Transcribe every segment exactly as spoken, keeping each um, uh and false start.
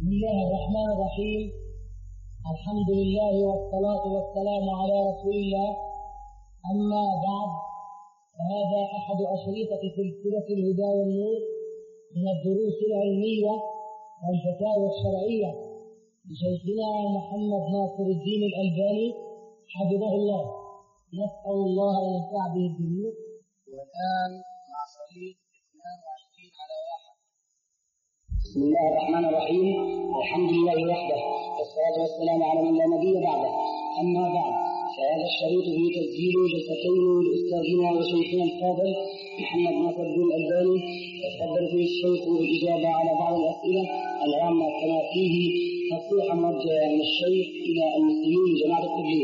بسم الله الرحمن الرحيم. الحمد لله والصلاة والسلام على رسول الله. أما بعد، فهذا أحد أشرطة سلسلة الهدى والنور من الدروس العلمية والفتاوى الشرعية لشيخنا محمد ناصر الدين الألباني حفظه الله. نسأل الله أن ينفع به الجميع. والآن مع صحيح اثنين وعشرين على واحد. بسم الله الرحمن الرحيم. الحمد لله وحده، والصلاة والسلام على من لا نبي بعده. أما بعد، فهذا الشريط في تسجيل جلستين لأستاذنا وشيخنا الفاضل محمد ناصر الدين الألباني. يتفضل فيه الشيخ بالإجابة على بعض الأسئلة العامة كما فيه نصيحة موجهة من الشيخ إلى المسلمين جماعة التبليغ.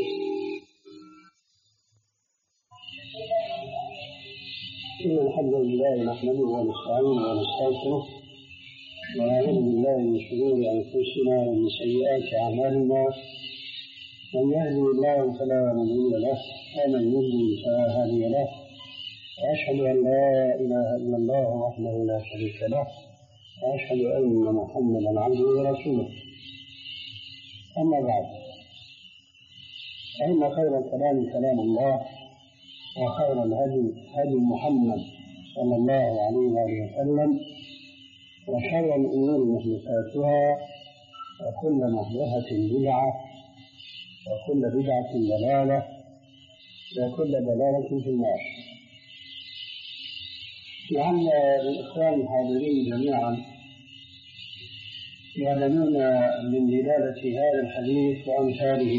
إن الحمد لله نحمده ونستعينه ونستغفره ونعوذ بالله من شرور أنفسنا ومن سيئات أعمالنا. من يهده الله فلا مضل له ومن يضلل فلا هادي له، وأشهد أن لا إله إلا الله وحده لا شريك له، وأشهد أن محمدا عبده ورسوله. أما بعد، فإن خير الكلام كلام الله، وخير الهدي هدي محمد صلى الله عليه وآله وسلم، وشر الأمور محدثاتها، وكل محدثة بدعة، وكل بدعة ضلالة، وكل ضلالة في النار. لعل الإخوان الحاضرين جميعا يعلمون من دلالة هذا الحديث وأمثاله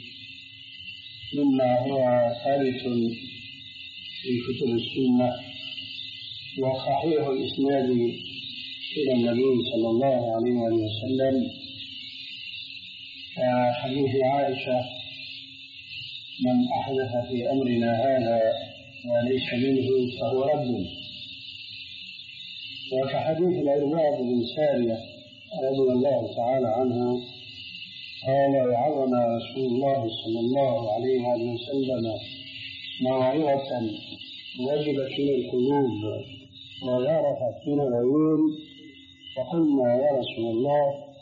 مما هو ثابت في كتب السنة وصحيح الإسناد إلى النبي صلى الله عليه وسلم، كحديث عائشة: من أحدث في أمرنا هذا وليس منه فهو رد. وكحديث العرباض بن سارية رضي الله تعالى عنه قال: وعظنا رسول الله صلى الله عليه وسلم موعظة وجلت من القلوب وذرفت من العيون، فقلنا: يا رسول الله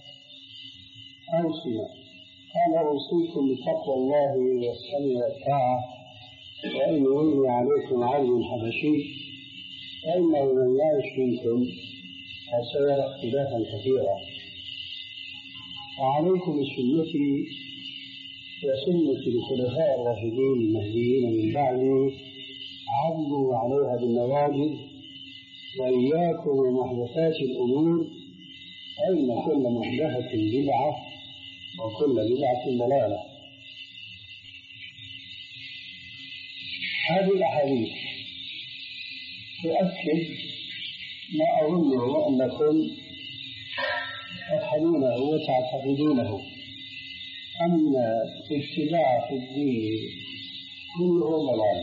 أوصنا. قال: أوصيكم بتقوى الله والسمع والطاعة، وإن ولي عليكم عبد حبشي فإنه من يعش منكم فسيرى اختلافا كثيرا، وعليكم بسنتي وسنة الخلفاء الراشدين المهديين من بعدي، عضوا عليها بالنواجذ، وإياكم ومحدثات الأمور، فإن كل محدثة بدعة وكل بدعة ضلالة. هذه الأحاديث تؤكد ما أظنه أنكم تفهمونه وتعتقدونه، أن الاتباع في الدين كله ضلال.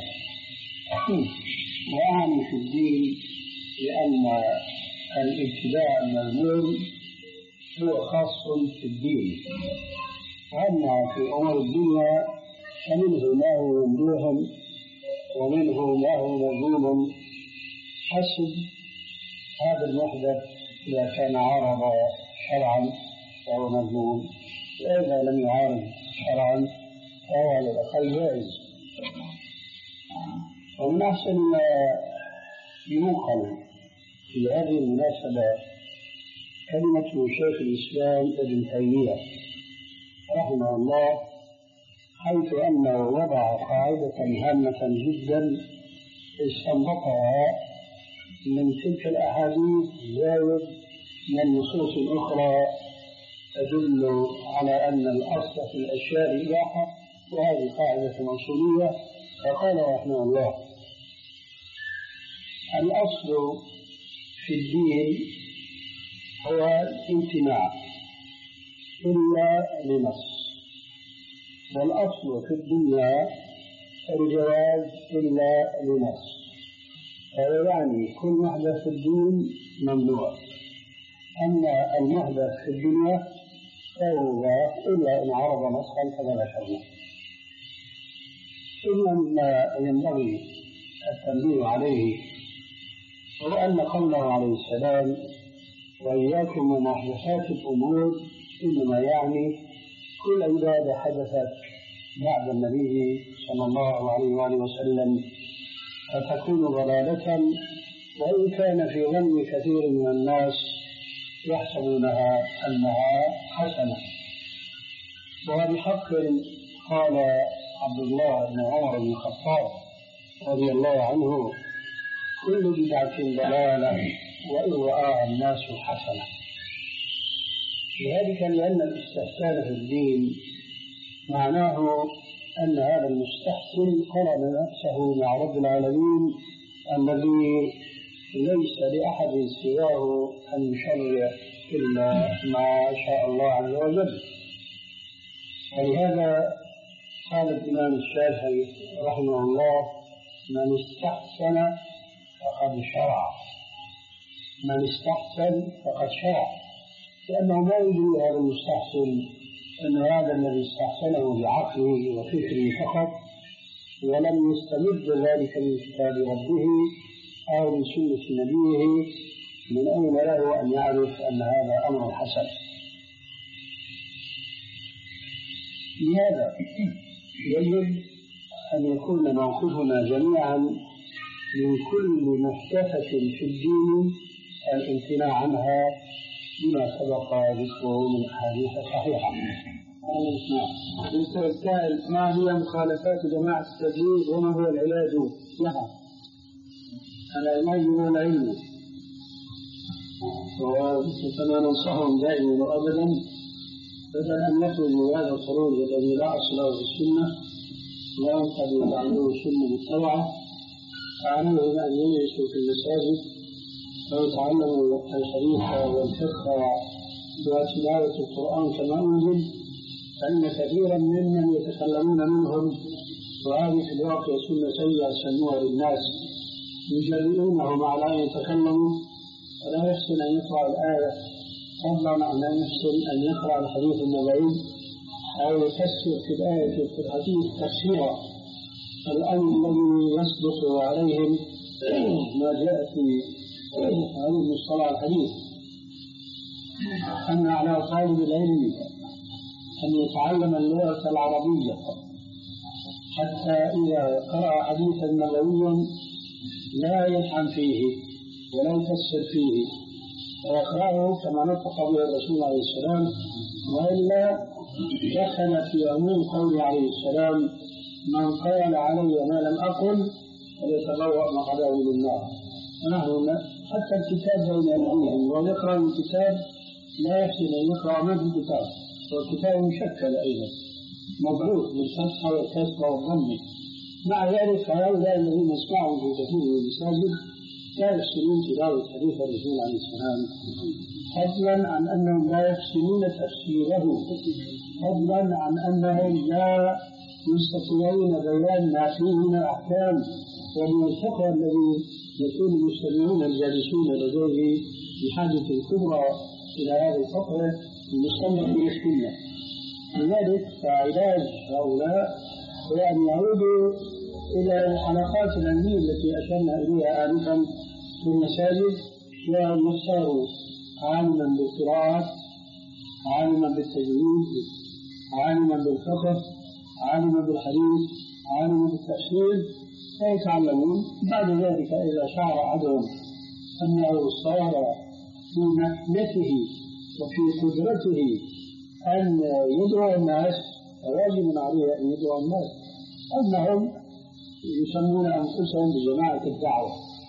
وأعني في الدين لأن الاتباع المذموم هو خاص في الدين، وأما في أمور الدنيا فمنه ما هو ممدوح ومنه ما هو مذموم حسب هذا المحدث. إذا كان عارض شرعا فهو مذموم، وإذا لم يعارض شرعا فهو على الأقل جائز. ومن أحسن ما ينقل في هذه المناسبة كلمة شيخ الإسلام ابن تيمية رحمه الله، حيث أنه وضع قاعدة هامة جدا استنبطها من تلك الأحاديث زايد من نصوص أخرى تدل على أن الأصل في الأشياء الإباحة، وهذه قاعدة أصولية. فقال رحمه الله: الأصل في الدين هو الامتناع إلا لنص، والأصل في الدنيا الجواز إلا لنص. هذا يعني كل محدث في الدين ممنوع، أما المحدث في الدنيا فهو مباح إلا إن عرض نصا كما ذكرنا. ثم ما ينبغي التنبيه عليه هو أن قوله عليه السلام: وإياكم ومحدثات الأمور، إنما يعني كل عبادة حدثت بعد النبي صلى الله عليه وآله وسلم فتكون ضلالة، وإن كان في ظن كثير من الناس يحسبونها أنها حسنة. وبحق قال عبد الله بن عمر بن الخطاب رضي الله عنه: كل بدعة ضلالة وإن رآها الناس حسنة. وذلك لأن الاستحسان في الدين معناه أن هذا المستحسن قرن نفسه مع رب العالمين الذي ليس لأحد سواه أن يشرع إلا ما شاء الله عز وجل. ولهذا قال الإمام الشافعي رحمه الله: من استحسن فقد شرع، من استحسن فقد شرع، لأنه ما يدري هذا المستحسن أن هذا الذي استحسنه بعقله وفكره فقط، ولم يستمد ذلك من كتاب ربه أو من سنة نبيه، من أين له أن يعرف أن هذا أمر حسن؟ لهذا يجب أن يكون موقفنا جميعا من كل محدثة في الدين الامتناع عنها بما سبق ذكره من أحاديث صحيحة. يسأل السائل: ما هي مخالفات جماعة التبليغ وما هو العلاج لها؟ العلاج هو العلم، وكما ننصحهم دائما وأبدا بدل أن يخرجوا هذا الخروج الذي لا أصل له في السنة وينقضوا تعليم السنة بالطبعة، فعليهم أن يجلسوا في المساجد ويتعلموا الحديث والفقه وتلاوة القرآن كما أنزل، فإن كثيرا ممن يتكلمون منهم، وهذه في الواقع سنة سيئة سموها للناس، يجرئونهم على أن يتكلموا ولا يحسن أن يقرأ الآية، فضلا عن أن يحسن أن يقرأ الحديث النبوي أو يفسر في الآية في الحديث تفسيرا. الأمر الذي يصدق عليهم ما جاء في هذه المصطلح الحديث، أن على طالب العلم أن يتعلم اللغة العربية حتى إذا قرأ حديثا نبويا لا يطعن فيه ولا يفسر فيه ويقرأه كما نطق به الرسول عليه السلام، وإلا دخل في عموم قوله عليه السلام: من قال علي ما لم أقل فليتبوأ مقعده من النار. نحن حتى الكتاب بين أيديهم ويقرأ الكتاب لا يحسن أن يقرأ ما في الكتاب، والكتاب مشكل أيضا مضبوط بالفتح والكسر والضم. مع ذلك هؤلاء الذين نسمعهم في كثير من المساجد لا يحسنون تلاوة حديث الرسول عليه السلام، فضلا عن أنهم لا يحسنون تفسيره، فضلا عن أنهم لا يستطيعون بيان ما فيه من الأحكام ومن الفقه الذي يكون المستمعون الجالسون لديه بحاجة كبرى إلى هذا الفقه المستنبط من السنة. لذلك فعلاج هؤلاء هو أن يعودوا إلى الحلقات العلمية التي أشرنا إليها آنفا في المساجد، وأن يختاروا عالما بالقراءة، عالما بالتجويد، عالما بالفقه، عالما بالحديث، عالما بالتفسير، فيتعلمون. بعد ذلك إذا شعر أحدهم أنه صار في مكنته وفي قدرته أن يدعو الناس فواجب عليه أن يدعو الناس، أنهم يسمون أنفسهم بجماعة الدعوة.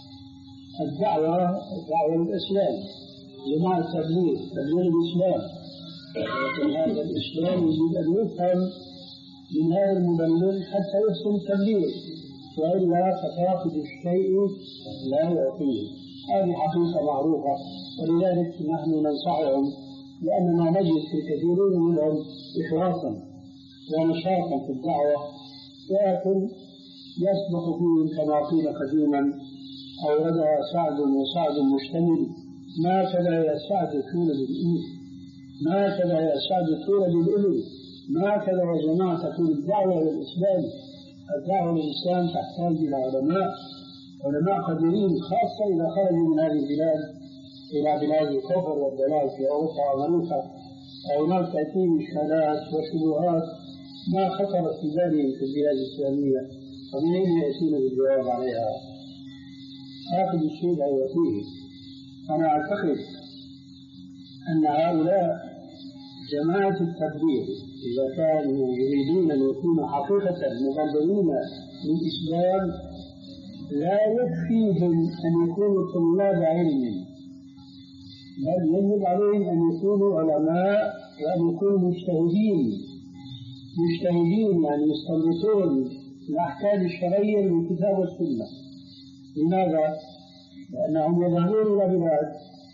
الدعوة الدعوة للإسلام، جماعة التبليغ، تبليغ الإسلام. ولكن هذا الإسلام يجب أن يفهم من هذا المبلغ حتى يحسن التبليغ، وإلا فتاخذ الشيء لا يعطيه. هذه حقيقة معروفة، ولذلك نحن ننصحهم، لأننا نجد في كثيرين منهم إخلاصا ونشاطا في الدعوة، ولكن يصبح فيهم كما قيل قديما: أوردها سعد وسعد مشتمل، ما كذا يا سعد تولد الإبل، ما كذا يا سعد تولد الإبل، ما كذا يا جماعة تكون الدعوة للإسلام. الدعوة للإسلام تحتاج إلى علماء علماء قديرين، خاصة إذا خرجوا من هذه البلاد إلى بلاد الكفر والضلال في أوروبا وأمريكا، هناك تأتيهم إشكالات وشبهات ما خطرت في بالهم في البلاد الإسلامية، ومن أين يأتون بالجواب عليها؟ هذا الشيء لا يوفيه. أنا أعتقد أن هؤلاء جماعة التبليغ إذا كانوا يريدون أن يكونوا حقيقة مبلغين للإسلام لا يكفيهم أن يكونوا طلاب علم، بل يجب عليهم أن يكونوا علماء وأن يكونوا مجتهدين مجتهدين يعني يستنبطون الأحكام الشرعية من الكتاب والسنة. لماذا؟ لأنهم يذهبون إلى بلاد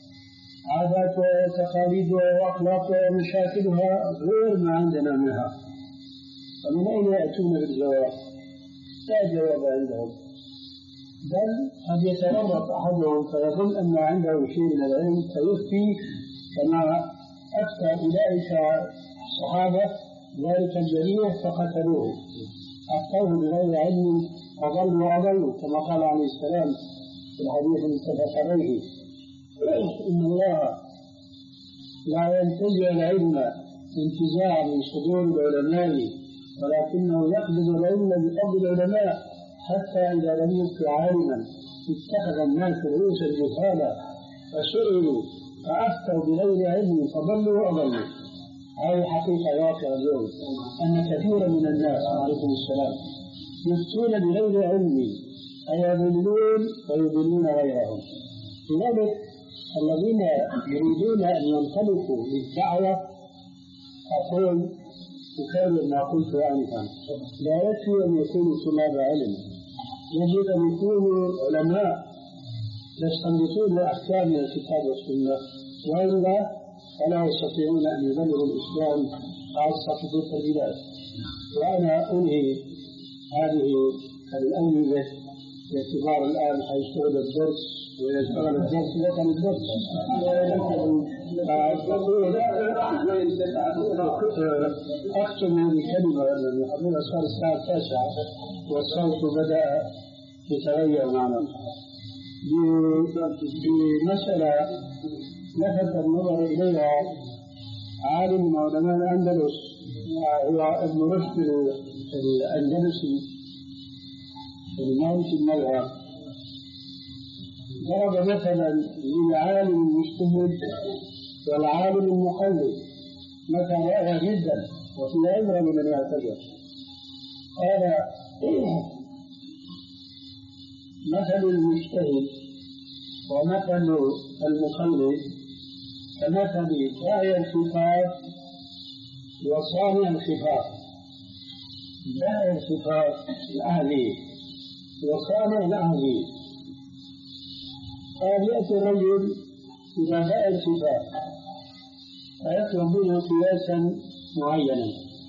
عاداتها وتقاليدها وأخلاقها ومشاكلها غير ما عندنا منها، فمن أين يأتون بالجواب؟ لا جواب عندهم، بل قد يتورط أحدهم فيظن أن عنده شيء من العلم فيفتي كما أفتى أولئك الصحابة ذلك الجريح فقتلوه، أفتوه بغير علم فضلوا وأضلوا كما قال عليه السلام في الحديث المتفق عليه: إن الله لا ينتزع العلم انتزاعا من صدور العلماء، ولكنه يقبض العلم بفضل العلماء، حتى إذا لم يبق عالما اتخذ الناس رؤوسا جهالا فسئلوا فأفتوا بغير علم فضلوا وأضلوا. هذه حقيقة واقعة اليوم، أن كثيرا من الناس عليكم السلام يفتون بغير علم أي يضلون ويضلون غيرهم. لذلك الذين يريدون أن ينطلقوا للدعوة أقول تكرر ما قلت آنفا، لا يكفي أن يكونوا طلاب علم، يجب أن يكونوا علماء يستنبطون أحكام من الكتاب والسنة، وإلا فلا يستطيعون أن يبلغوا الإسلام خاصة في تلك البلاد. وأنا أنهي هذه الأنبذة باعتبار الآن حيشتغل الدرس ويشتغل الدرس لكن الدرس أختم هذه الكلمة لأن حضرنا صار الساعة التاسعة والصوت بدأ يتغير معنا بمسألة لفت النظر إليها عالم من علماء الأندلس هو ابن رشد الأندلسي المالكي المذهب، ضرب مثلا للعالم المجتهد والعالم المقلد مثلا رائع جدا وفي عبرة لمن يعتبر. قال: مثل المجتهد ومثل المقلد كمثل داعي الخفاف وصانع الخفاف. داعي الخفاف الأهلي وصانع الأهلي. قال: يأتي الرجل إلى داعي الخفاف فيطلب منه قياسا معينا،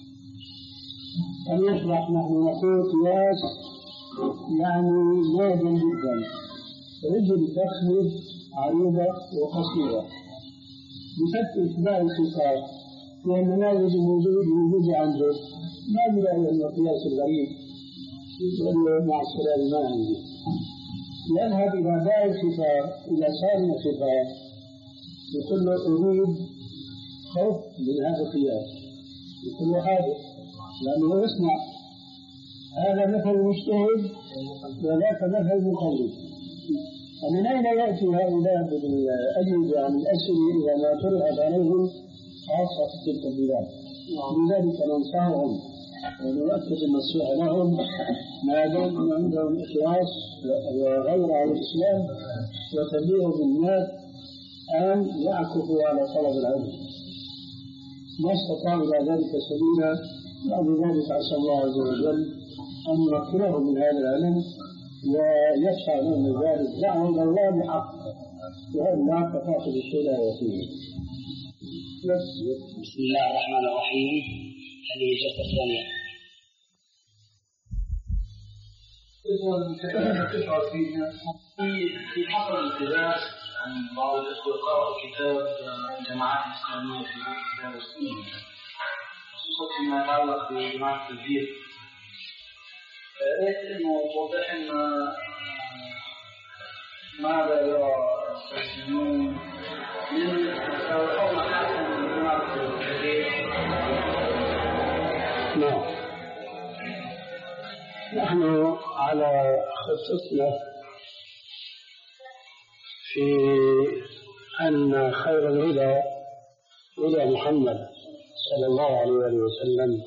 أن يشرح نحن نقول قياس يعني نادر جدا، رجل ضخمة عريضة وقصيرة بفتح داعي الخفاف، لأن ما يوجد موجود موجود عنده ما بلا أن القياس الغريب يقول مع السلام ما عندي. يذهب إلى داعي الخفاف إلى صانع الخفاف يقول له أريد خوف من هذا القياس، يقول له هذا لأنه يسمع هذا مثل مجتهد وذاك مثل مقلد. ومن أين يأتي هؤلاء بالأجوبة عن الأسئلة إذا ما طرحت عليهم خاصة في تلك البلاد؟ لذلك ننصحهم ونؤكد النصيحة لهم ما دام عندهم إخلاص وغير على الإسلام وتبليغ بالناس أن يعكفوا على طلب العلم، ما استطاعوا إلى ذلك سبيلا. ولذلك عسى الله عز وجل أن يوفقهم من هذا العلم ويدفع لهم ذلك دعوة إلى الله بحق، وأن لا تفاقد الشيء لا يأتيه. بسم الله الرحمن الرحيم. هذه الجلسة الثانية. في حصل الخلاف عن بعض الإخوة قرأوا كتاب الجماعات الإسلامية في كتاب السنة، خصوصا فيما يتعلق بجماعة التبليغ. رأيت أنه توضح أن ماذا يرى المسلمون نعم، نحن على خصصنا في أن خير الهدى هدى محمد صلى الله عليه وسلم،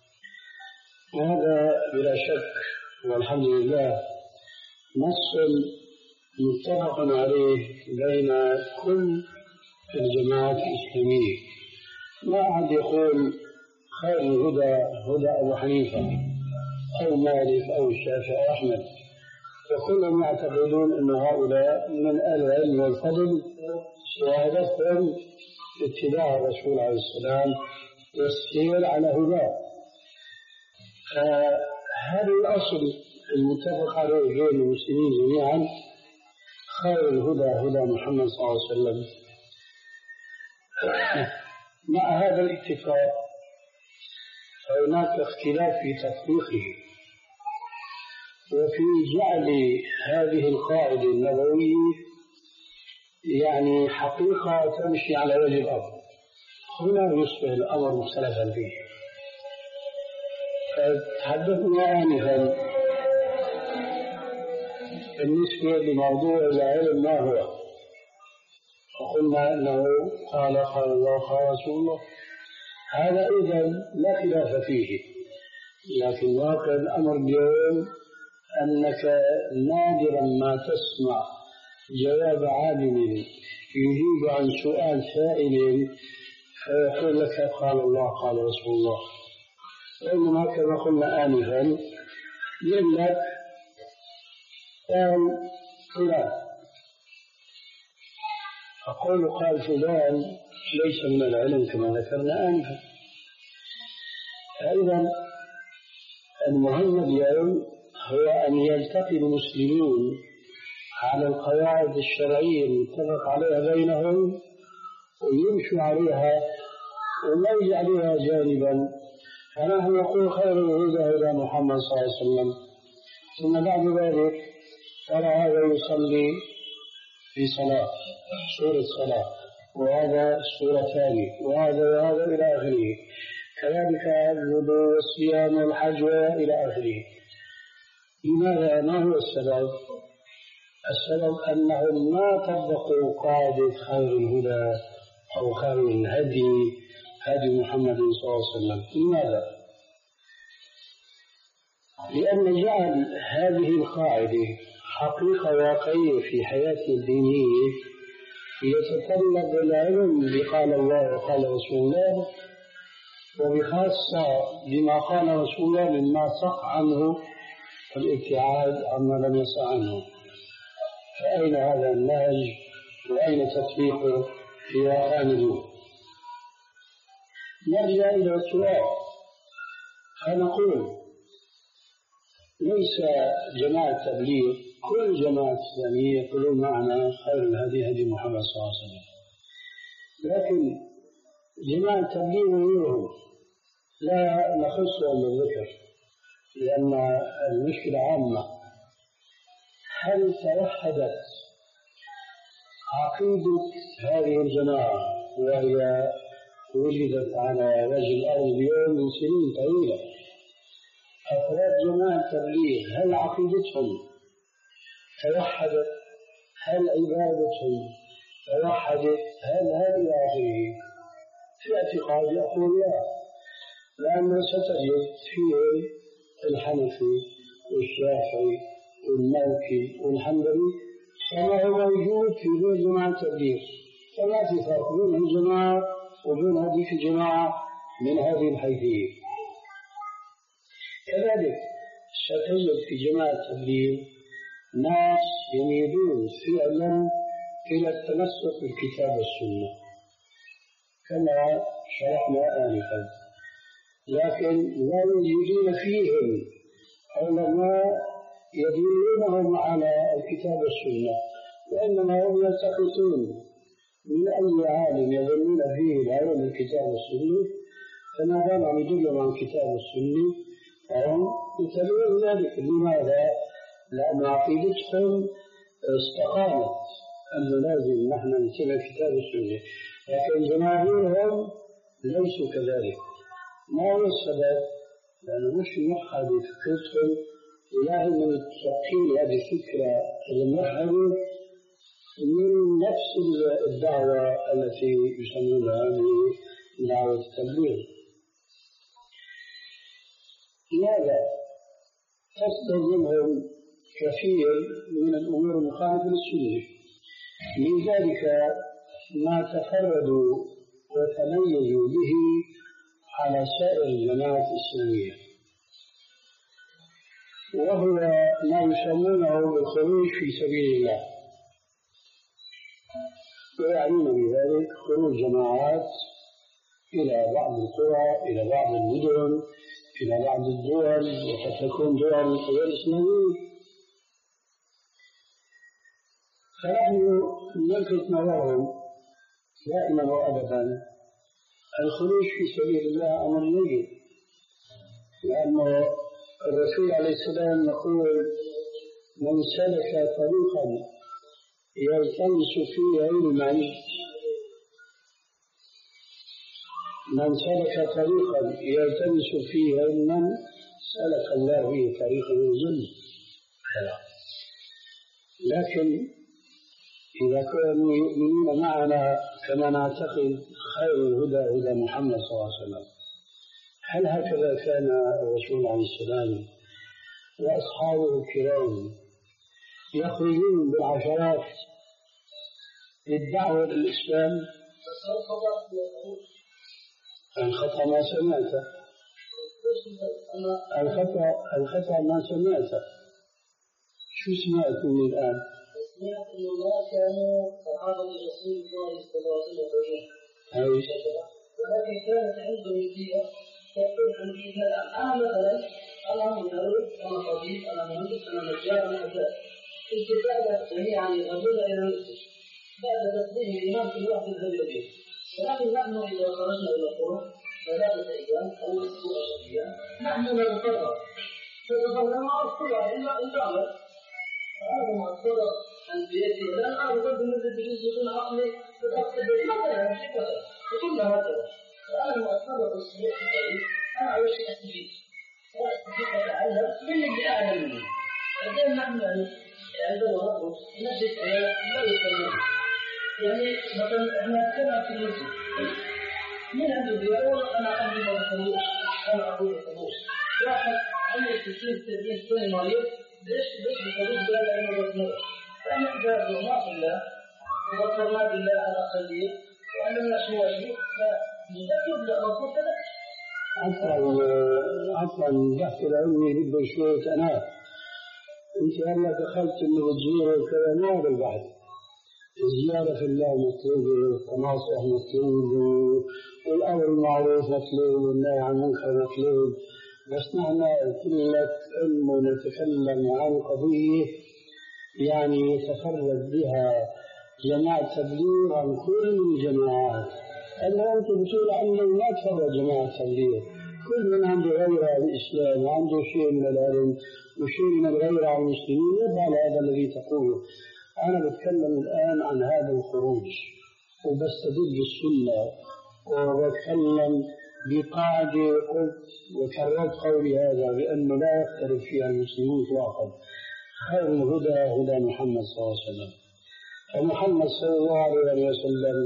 وهذا بلا شك والحمد لله نص متفق عليه بين كل الجماعات الإسلامية. ما أحد يقول خير الهدى هدى أبو حنيفة أو مالك أو الشافعي أو أحمد، وكلهم يعتقدون أن هؤلاء من أهل العلم والفضل، شهادتهم اتباع الرسول عليه السلام والسير على هداه. فهذا الأصل المتفق عليه بين المسلمين جميعا، خير الهدى هدى محمد صلى الله عليه وسلم. مع هذا الاتفاق فهناك اختلاف في تطبيقه وفي جعل هذه القاعدة النبوية يعني حقيقة تمشي على وجه الأرض. هنا يصبح الأمر مختلفا فيه. تحدثنا آنفا بالنسبة لموضوع العلم ما هو، وقلنا أنه قال قال الله قال رسول الله، هذا إذن لا خلاف فيه. لكن واقع الأمر اليوم أنك نادرا ما تسمع جواب عالم يجيب عن سؤال سائل فيقول لك قال الله قال رسول الله، وإنما كما قلنا آنفا يقول لك قال فلان، أقول قال فلان ليس من العلم كما ذكرنا آنفا. فإذا المهم اليوم هو أن يلتقي المسلمون على القواعد الشرعية المتفق عليها بينهم ويمشوا عليها وما يجعلوها جانبا. فنحن نقول خير الهدى هدى محمد صلى الله عليه وسلم، ثم بعد ذلك ترى هذا يصلي في صلاة سورة صلاة، وهذا سورة ثانية، وهذا وهذا إلى آخره، كذلك الوضوء والصيام والحج إلى آخره. لماذا؟ ما هو السبب؟ السبب أنهم ما طبقوا قاعدة خير الهدى أو خير الهدي هدي محمد صلى الله عليه وسلم. لماذا؟ لأن جعل هذه القاعدة حقيقة واقعية في حياتنا الدينية يتطلب العلم بقال الله وقال رسول الله، وبخاصة بما قال رسول الله مما صح عنه الابتعاد عما لم يصح عنه. فأين هذا النهج وأين تطبيقه في واقعنا اليوم؟ نرجع إلى السؤال فنقول ليس جماعة تبليغ، كل جماعة إسلامية يقولون معنا خير الهدي هدي محمد صلى الله عليه وسلم، لكن جماعة تبليغ غيرهم لا نخصهم بالذكر لأن المشكلة عامة. هل توحدت عقيدة هذه الجماعة وهي وجدت على وجه الأرض اليوم من سنين طويلة؟ أفراد جماعة التبليغ هل عقيدتهم توحدت؟ هل عبادتهم توحدت؟ هل هذه آخره؟ في اعتقاد يقول لا، لأنه ستجد فيه الحنفي والشافعي والمالكي والحنبلي كما هو موجود في غير جماعة التبليغ، فلا في فرق بين الجماعة وبين هذه الجماعة من هذه الحيثية. كذلك ستجد في جماعة التبليغ ناس يميلون فعلا إلى التمسك بالكتاب والسنة كما شرحنا آنفا، لكن لا يوجدون فيهم علماء يدلونهم على الكتاب والسنة، وإنما هم يلتقطون من أي عالم يظنون فيه العلم الكتاب والسنة، فما دام يدلهم عن الكتاب والسنة فهم يتبعون ذلك. لماذا؟ لأن عقيدتهم استقامت أنه لازم نحن نتبع كتاب السنة، لكن جماهيرهم ليسوا كذلك. ما هو السبب؟ لأنه مش موحد فكرتهم، ولا هم متلقين هذه الفكرة الموحدة من نفس الدعوة التي يسمونها دعوة التبليغ. لماذا؟ تصدر منهم كثير من الأمور المخالفة للسنة، من ذلك ما تفردوا وتميزوا به على سائر الجماعات الإسلامية، وهو ما يسمونه بالخروج في سبيل الله، ويعنون بذلك خروج جماعات إلى بعض القرى، إلى بعض المدن، إلى بعض الدول، وقد تكون دول غير إسلامية. فنحن نلفت نظرهم دائما وأبدا الخروج في سبيل الله أمر يجب، لأنه الرسول عليه السلام يقول: من سلك طريقا يلتمس فيه علما من سلك طريقا يلتمس فيه علما سلك الله به طريقا من الجنة. لكن إذا كانوا يؤمنون معنا كما نعتقد خير الهدى هدى محمد صلى الله عليه وسلم، هل هكذا كان الرسول عليه السلام وأصحابه الكرام يخرجون بالعشرات للدعوة للإسلام؟ الخطأ ما سمعته الخطأ الخطأ ما سمعته شو سمعت من الآن؟ سمعت أنه ما كانوا صحابة رسول الله صلى الله عليه وسلم، ولكن كانت عندهم فيها تقول عن دينها. أنا مثلا أنا مدرس، أنا طبيب، أنا مهندس، أنا نجار، أنا كذا، كنت أعرف جميعا يذهبون إلى المسجد بعد تسليم الإمام في الوقت الذي. ولكن نحن إذا خرجنا إلى القرى ثلاثة أيام أو أسبوع أيام نحن نتفرغ نتفرغ مع الصلاة إلا إلا هذا ما صدر عن بيته. لأن أنا أقول بالنسبة لجزء عقلي فتأكد مثلا شكرا وكل هكذا. فأنا ما أصدر الصلاة في الطريق أنا أول شيء أستفيد وأستفيد أتعلم من اللي أعلم منه. فدائما نحن يعني عندما نخرج نجد ما يسمونه يعني مثلا إحنا كنا في المسجد من عنده بيقول أنا عندي ما يسموش أنا أقول يسموش واحد عنده ستين سبعين سنة مريض ليش ليش بيقولوا بلا علم الرسول؟ فإحنا إذا رضينا بالله وذكرنا بالله على الأقلية وعلمنا شو وجهه فنجرب للرسول كذا. أصلا أصلا البحث العلمي بده شوية أناة. أنت هلا دخلت إنه تزور وكذا، ما هذا البحث. الزيارة في الله مطلوبة، والتناصح مطلوب، والأمر المعروف مطلوب، والنهي عن المنكر مطلوب. بس نحن قلة علم ونتكلم عن قضية يعني يتفرد بها جماعة تبليغ عن كل الجماعات. أما أنتم بتقول عنه ما تفرد جماعة تبليغ، كل من عنده غيرة عن الإسلام وعنده شيء من العلم وشيء من الغيرة عن المسلمين يفعل هذا الذي تقوله. أنا بتكلم الآن عن هذا الخروج وبستدل بالسنة وبتكلم بقاعدة قلت وكررت قولي هذا بأنه لا يختلف فيها المسلمون إطلاقا. خير الهدى هدى محمد صلى الله عليه وسلم. فمحمد صلى الله عليه وسلم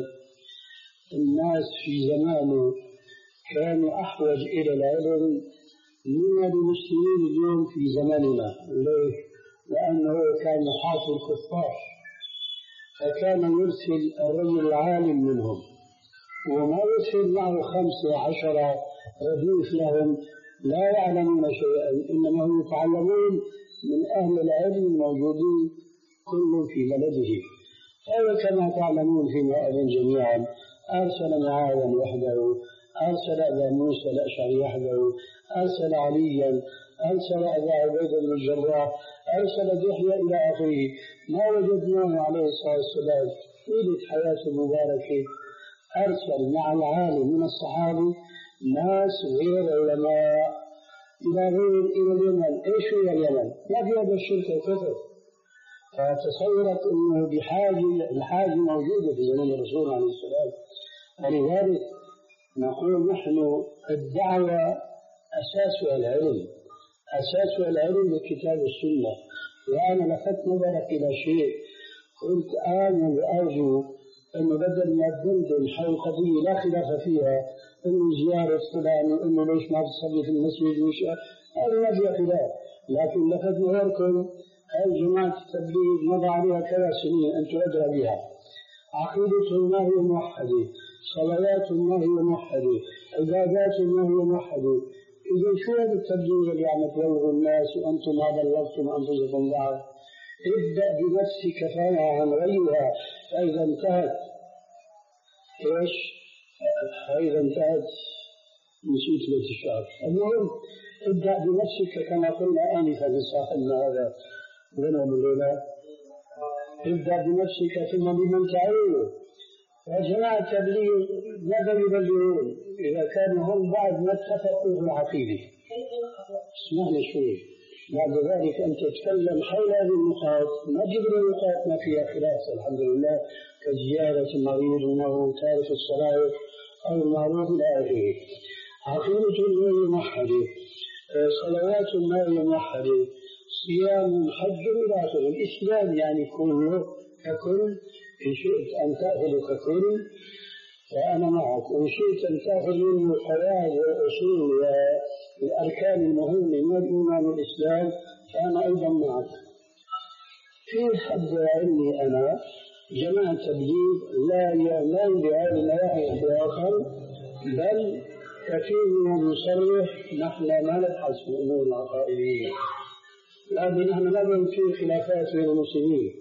الناس في زمانه كانوا أحوج إلى العلم من المسلمين اليوم في زماننا. ليه؟ لأنه كان محاط الكفار، فكان يرسل الرجل العالم منهم وما يرسل معه خمسة عشرة رديف لهم لا يعلمون شيئا، إنما هم يتعلمون من أهل العلم الموجودين كل في بلده. فكما تعلمون فيما أظن جميعا أرسل معاذا وحده، أرسل أبا موسى الأشعري وحده، أرسل عليا، أرسل أبا عبيدة بن الجراح، أرسل دحية إلى أخيه. ما وجدناه عليه الصلاة والسلام طيلة حياته المباركة أرسل مع العالم من الصحابة ناس غير علماء إلى غير إلى اليمن. إيش هو اليمن؟ ما في هذا الشرك الكفر. فتصورت أنه بحاجة الحاجة موجودة في زمن الرسول عليه السلام. ولذلك نقول نحن الدعوة أساسها العلم، أساسها العلم بالكتاب والسنة. وأنا لفت نظرك إلى شيء، قلت آمن وأرجو أنه بدل ما تدندن حول قضية لا خلاف فيها، أنه زيارة فلان وأنه ليش ما تصلي في المسجد وش هذا ما فيها خلاف، لكن لفت نظركم هاي جماعة التبليغ مضى عليها كذا سنين أنتم أدرى بها. عقيدة ما هي موحدة، صلوات ما هي موحدة، عبادات ما هي موحدة. إذا شو هذا التبليغ اللي عم تبلغوا الناس وأنتم ما بلغتم أنفسكم بعد؟ ابدأ بنفسك فانا عن غيرها، فإذا انتهت إيش؟ فإذا انتهت نسيت بيت الشعر. المهم ابدأ بنفسك كما قلنا آنفا في صاحبنا هذا غنم الليلة. ابدأ بنفسك ثم بمن تعينه. وجماعة التبليغ ماذا يبلغون إذا كانوا هم بعد ما اتفقوا في العقيدة؟ اسمعني شوي. بعد ذلك أن تتكلم حول هذه النقاط، نجد النقاط ما فيها خلاف الحمد لله، كزيارة المريض ومرض تارك الصلاة أو المعروف إلى آخره. عقيدة غير موحدة، صلوات غير موحدة، صيام حج إلى آخره. الإسلام يعني كله ككل. إن شئت أن تأخذ ككل فأنا معك، وإن شئت أن تأخذ منه القواعد والأصول والأركان المهمة من الإيمان والإسلام فأنا أيضا معك. في حد علمي أنا جماعة التبليغ لا يعمل بهذه النواحي إطلاقا، بل كثير من يصرح نحن ما نبحث في الأمور العقائدية، لكن نحن نظن في خلافات بين المسلمين.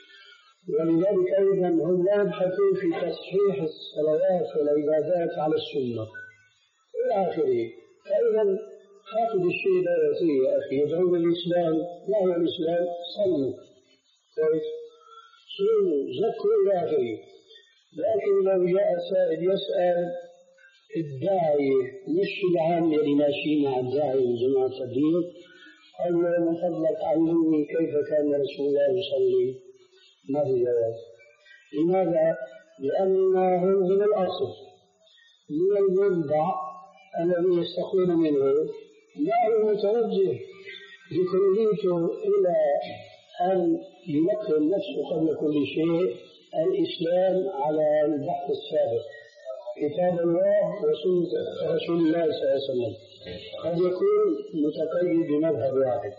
ولذلك أيضا هم لا يبحثون في تصحيح الصلوات والعبادات على السنة إلى آخره. فإذا خاطب الشيء لا يصير يا أخي، يدعون الإسلام. ما هو الإسلام؟ صلوا كويس، صلوا، زكوا إلى آخره. لكن لو جاء سائل يسأل الداعي مش العام اللي ماشي مع الداعي من جماعة التبليغ، قال له من فضلك علمني كيف كان رسول الله يصلي، ما في جواز. لماذا؟ لأنه من الأصل من المنبع الذي يستقون منه ما هو متوجه بكليته إلى أن ينقل نفسه قبل كل شيء الإسلام على البحث السابق، كتاب الله وسنة رسول الله صلى الله عليه وسلم. قد يكون متقيد بمذهب واحد،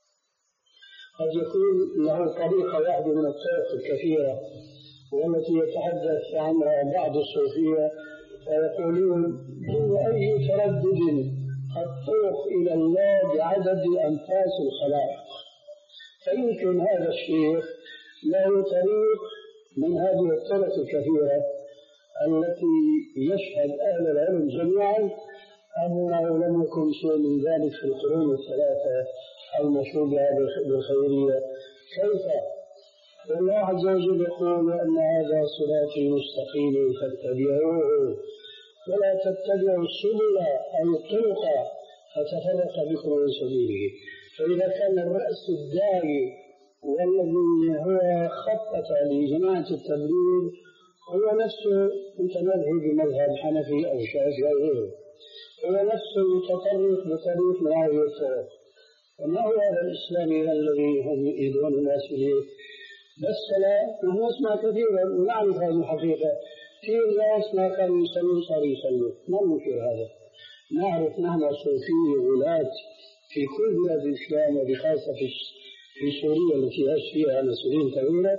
قد يكون له طريقة واحدة من الطرق الكثيرة والتي يتحدث عنها بعض الصوفية فيقولون هو أي تردد الطرق إلى الله بعدد أنفاس الخلائق. فيمكن هذا الشيخ له طريق من هذه الطرق الكثيرة التي يشهد أهل العلم جميعا أنه لم يكن شيء من ذلك في القرون الثلاثة المشهودة بالخيرية. كيف؟ والله عز وجل يقول أن هذا صراطي مستقيم فاتبعوه ولا تتبعوا السبل أو الطرق فتفرق بكم عن سبيله. فإذا كان الرأس الداعي والذي هو خطط لجماعة التبليغ هو نفسه متمذهب بمذهب حنفي أو شافعي أو غيره، هو نفسه متطرق بطريق من هذه الطرق، وما هو هذا الإسلام الذي هم يدعون الناس إليه؟ بس لا، نحن نسمع كثيرا ونعرف هذه الحقيقة، في ناس ما كانوا يصلون صاروا يصلوا، ما ننكر هذا. نعرف نحن صوفية ولاة في كل بلاد الإسلام وبخاصة في في سوريا التي عاش فيها مسؤولين كبيرة،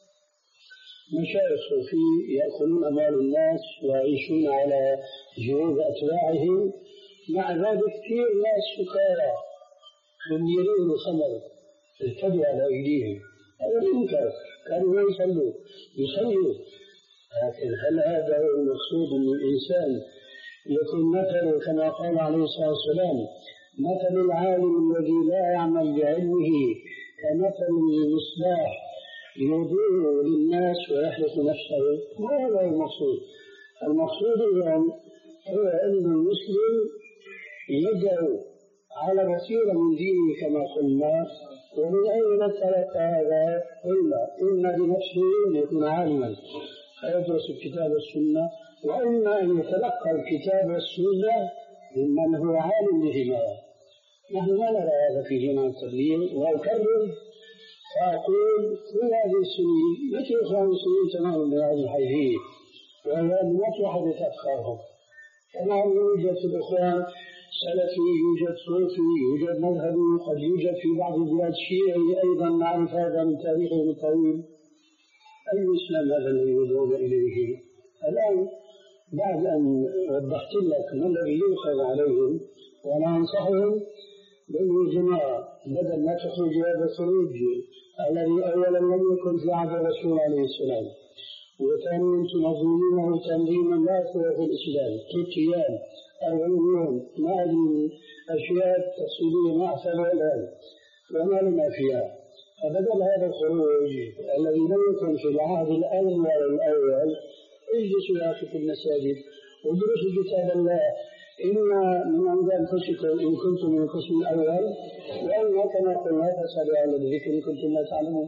مشايخ صوفي يأكلون أموال الناس ويعيشون على جهود أتباعهم، مع ذلك كثير ناس سكارى خميرين الخمر ارتدوا على أيديهم، هذا منكر، كانوا لا يصلوا يصلوا. لكن هل هذا هو المقصود أن الإنسان يكون مثله كما قال عليه الصلاة والسلام مثل العالم الذي لا يعمل بعلمه كمثل المصباح يضيء للناس ويحرق نفسه؟ ما هذا المقصود. المقصود اليوم هو أن المسلم يدعو على بصيرة من دينه كما قلنا، ومن أين تلقى هذا؟ قلنا إما بنفسه أن يكون عالما فيدرس الكتاب والسنة، وإما أن يتلقى الكتاب والسنة ممن هو عالم بهما. نحن لا نرى هذا في جماعة التبليغ، وأكرر فأقول في هذه السنين مثل إخوان المسلمين تماما بهذه الحيثية، وهي لا تحدث أفكارهم. كما يوجد في الإخوان سلفي، يوجد صوفي، يوجد مذهبي، قد يوجد في بعض البلاد شيعي أيضا، نعرف هذا من تاريخهم الطويل. أي إسلام هذا الذي يدعون إليه؟ الآن بعد أن وضحت لك ما الذي يؤخذ عليهم، وأنا أنصحهم بأن الجماعة بدل ما تخرج هذا الخروج الذي أولا لم يكن في عهد الرسول عليه السلام، وثانيا تنظمونه تنظيما لا يصلح في الإسلام، ست أيام أربعين يوم ما أدري أشياء تفصيلية ما أحسنها الآن وما لنا فيها. فبدل هذا الخروج الذي لم يكن في العهد الأول الأول، اجلسوا يا أخي في المساجد ودرسوا كتاب الله، إما من عند أنفسكم إن كنتم من القسم الأول، وإما كما قلنا فاسألوا أهل الذكر إن كنتم لا تعلمون.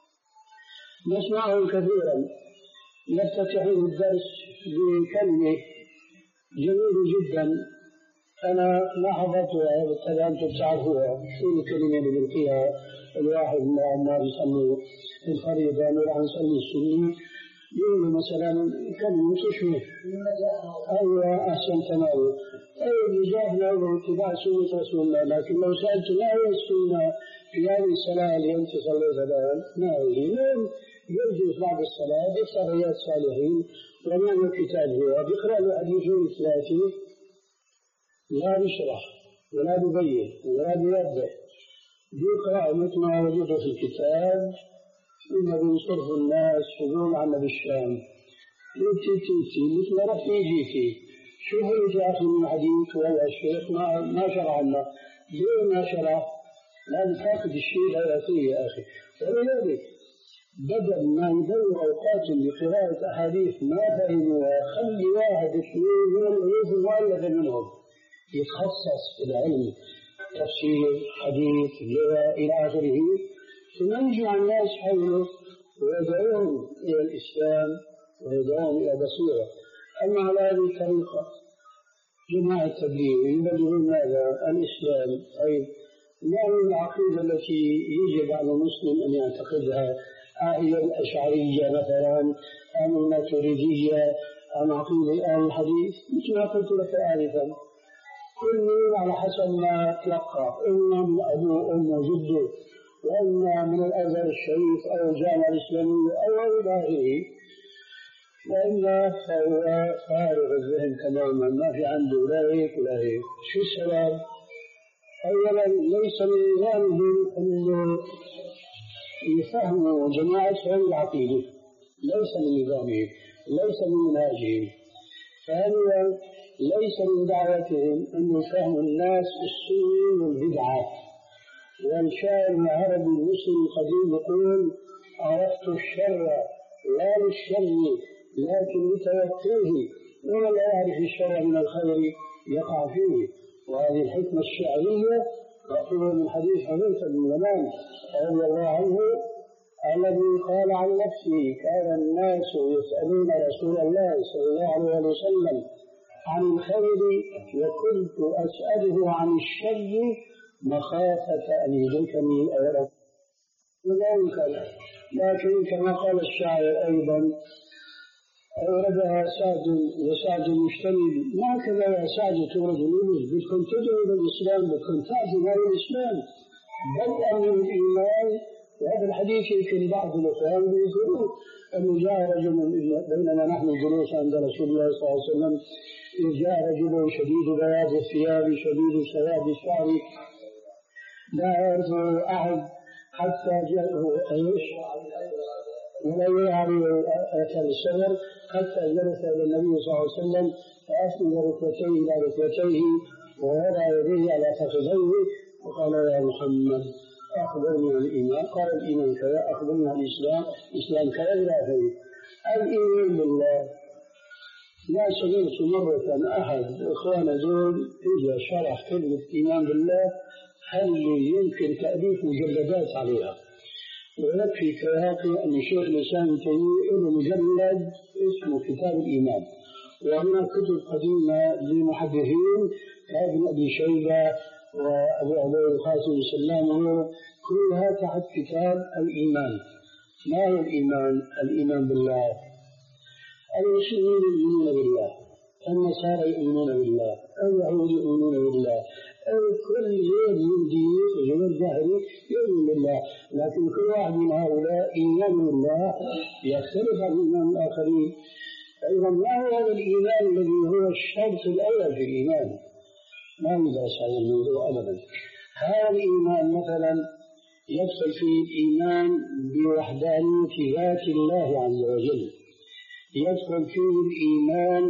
نسمعهم كثيرا يفتتحون الدرس بكلمة جميلة جدا أنا ما حضرتها، بالتالي أنتم تعرفوها. شو الكلمة اللي بيلقيها الواحد من العمال يصلوا الفريضة وراح نصلي السنة، يقول مثلا كلمة تشوف أيوة أحسن تمام، طيب يجابنا باتباع سنة رسول الله، لكن لو سألت ما هي السنة في هذه الصلاة اللي أنت صليتها الآن؟ ما هي؟ لين يجلس بعد الصلاة يفتح رياض الصالحين ويعمل كتاب هو بيقرأ له حديثين ثلاثة، لا بيشرح ولا بيبين ولا بيوضح، بيقرأ مثل ما وجد في الكتاب ثم بينصرف الناس يقول عنا بالشام تيتي تيتي مثل ما رح يجيكي شوفوا اللي في آخر من الحديث والله الشيخ ما ما شرح لنا، ليه ما شرح؟ لازم تاخذ الشيء لا يعطيه يا أخي. ولذلك بدل ما يدور أوقات لقراءة أحاديث ما فهموها، خلي واحد اثنين من العلوم المؤلفة منهم يتخصص في العلم، تفسير، حديث، لغة إلى آخره، ثم يجمع الناس حوله ويدعوهم إلى الإسلام ويدعوهم إلى بصيرة. أما على هذه الطريقة جماعة التبليغ يبلغون ماذا؟ الإسلام، أي ما هي العقيدة التي يجب على المسلم أن يعتقدها؟ هي الأشعرية مثلا، أم الماتريدية، أم عقيدة أهل الحديث؟ مثل ما قلت لك آنفا، كل على حسب ما تلقى، إما من أبوه وأمه وجده، وإما من الأزهر الشريف أو الجامعة الإسلامية أو إلى آخره، وإلا فهو فارغ الذهن تماما، ما في عنده لا هيك ولا هيك. شو السبب؟ أولا ليس من نظامهم أنه يفهموا جماعة هذه العقيدة، ليس من نظامهم، ليس من منهجهم. ثانيا ليس من دعوتهم أن يفهموا الناس السنة والبدعة. والشاعر العربي المسلم القديم يقول: عرفت الشر لا للشر لكن لتوقيه، ومن لا يعرف الشر من الخير يقع فيه. وهذه الحكمة الشعرية مأخوذة من حديث حذيفة بن اليمان رضي الله عنه الذي قال عن نفسه: كان الناس يسألون رسول الله صلى الله عليه وسلم عن الخير وكنت أسأله عن الشر مخافة أن يدركني أولا. لكن كما قال الشاعر أيضا: أوردها سعد وسعد مجتمل، ما كذا يا سعد تورد الأولى، بدكم تدعوا إلى الإسلام، بدكم تعزوا على الإسلام بدءا من الإيمان. وهذا الحديث يمكن بعض الأخوان يقولون أنه جاء رجل بينما نحن جلوس عند رسول الله صلى الله عليه وسلم، جاء رجل شديد بياض الثياب شديد سواد الشعر لا يعرف أحد حتى جاءه ايش؟ ولا يعرف اثر السفر حتى جلس الى النبي صلى الله عليه وسلم فاسند ركبتيه الى ركبتيه ووضع يديه على فخذيه وقال: يا محمد اخبرني عن الايمان. قال: الايمان كذا. اخبرني عن الاسلام. الاسلام كذا الى اخره. الايمان بالله. ما سمعت مرة احد اخوانا دول اجى شرح كلمة ايمان بالله هل يمكن تأليف مجلدات عليها؟ ويكفي كواقع أن شيخ الإسلام ابن تيمية له مجلد اسمه كتاب الإيمان، وهناك كتب قديمة للمحدثين كابن أبي شيبة وأبو عبيد القاسم السلام، كلها تحت كتاب الإيمان. ما هو الإيمان؟ الإيمان بالله. المسلمين يؤمنون بالله، النصارى يؤمنون بالله، اليهود يؤمنون بالله، كل غير يهودي غير ظاهري يؤمن بالله، لكن كل واحد من هؤلاء إيمان بالله يختلف عن إيمان الآخرين. أيضا ما هو هذا الإيمان الذي هو الشرط الأول في الإيمان؟ ما يدرس هذا الموضوع أبدا. هذا الإيمان مثلا يدخل فيه الإيمان بوحدانية ذات الله عز وجل، يدخل فيه الإيمان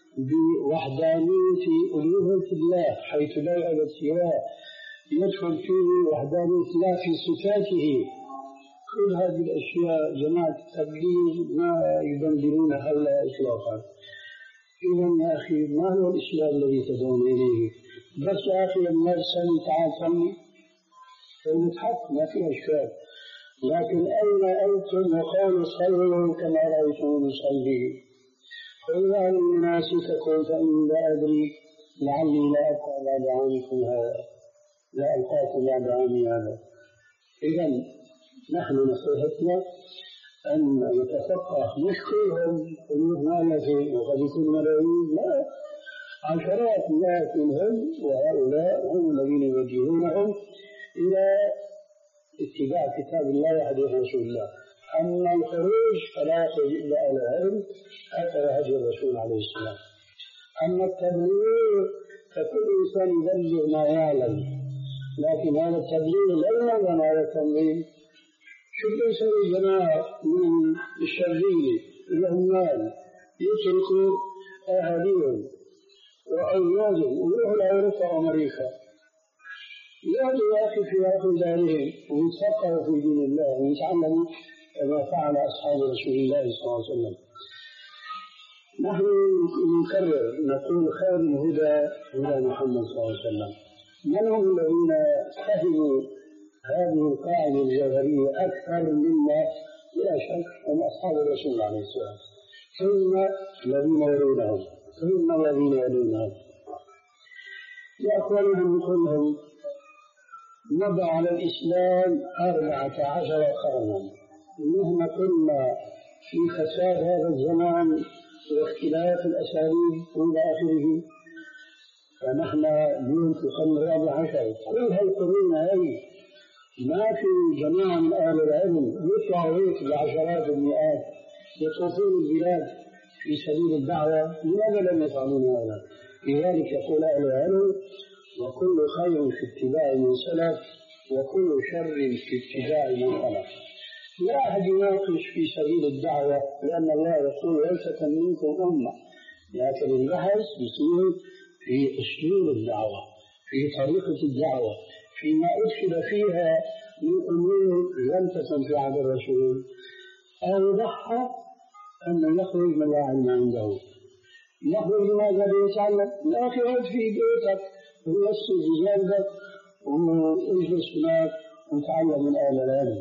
بوحدانية ألوهية الله حيث لا يعبد سواه، يدخل فيه وحدانية الله في صفاته. كل هذه الأشياء جماعة التبليغ ما يبندلون حولها إطلاقا. إذا يا أخي ما هو الإسلام الذي تدعون إليه؟ بس يا أخي لما تسألني تعال صلي فنتحق ما في أشكال، لكن أين أنتم وقالوا صلوا كما رأيتم نصلي؟ قل أن مناسككم فإني لا أدري لعلي لا ألقى بعد عامكم هذا، لا ألقاكم بعد عامي هذا. إذا نحن نصيحتنا أن يتفقه مش كلهم قلوب مؤلفة وقد يكون ملايين، لا، عشرات مئات منهم، وهؤلاء هم الذين يوجهونهم إلى اتباع كتاب الله وحديث رسول الله. أما الخروج فلا يخرج إلا أهل العلم حتى هدي الرسول عليه السلام. أما التبليغ فكل إنسان يبلغ ما يعلم، لكن هذا التبليغ لا يعلم هذا التبليغ. شو يسوي الجماعة من الشرذمة العمال يتركوا أهاليهم وأولادهم ويروحوا لأوروبا وأمريكا، يأتوا يا أخي في آخر دارهم ويتفقهوا في دين الله ويتعلموا كما فعل أصحاب رسول الله صلى الله عليه وسلم. نحن نكرر نقول خير الهدى هدى محمد صلى الله عليه وسلم. من هم الذين فهموا هذه القاعدة الجوهرية أكثر منا؟ بلا شك هم أصحاب الرسول عليه السلام، ثم الذين يلونهم، ثم الذين يلونهم. يا أخواننا كلهم مضى على الإسلام أربعة عشر قرنا، مهما كنا في فساد هذا الزمان واختلاف الأساليب إلى آخره، فنحن اليوم في القرن الرابع عشر. كل هالقرون هذه ما في جماعة من أهل العلم يطلعوا هيك بعشرات المئات يطوفون البلاد في سبيل الدعوة. لماذا لم يفعلون هذا؟ لذلك يقول أهل العلم: وكل خير في اتباع من سلف وكل شر في اتباع من خلف. لا أحد يناقش في سبيل الدعوة، لأن الله يقول: ولتكن منكم أمة. لكن البحث يصير في أسلوب الدعوة، في طريقة الدعوة، فيما أدخل فيها من أمور لم تكن في عهد الرسول، أو ضحى أن يخرج من لا علم عنده. يخرج لماذا ليتعلم؟ يا أخي اقعد في بيتك ويسر بجانبك واجلس هناك وتعلم من أهل العلم.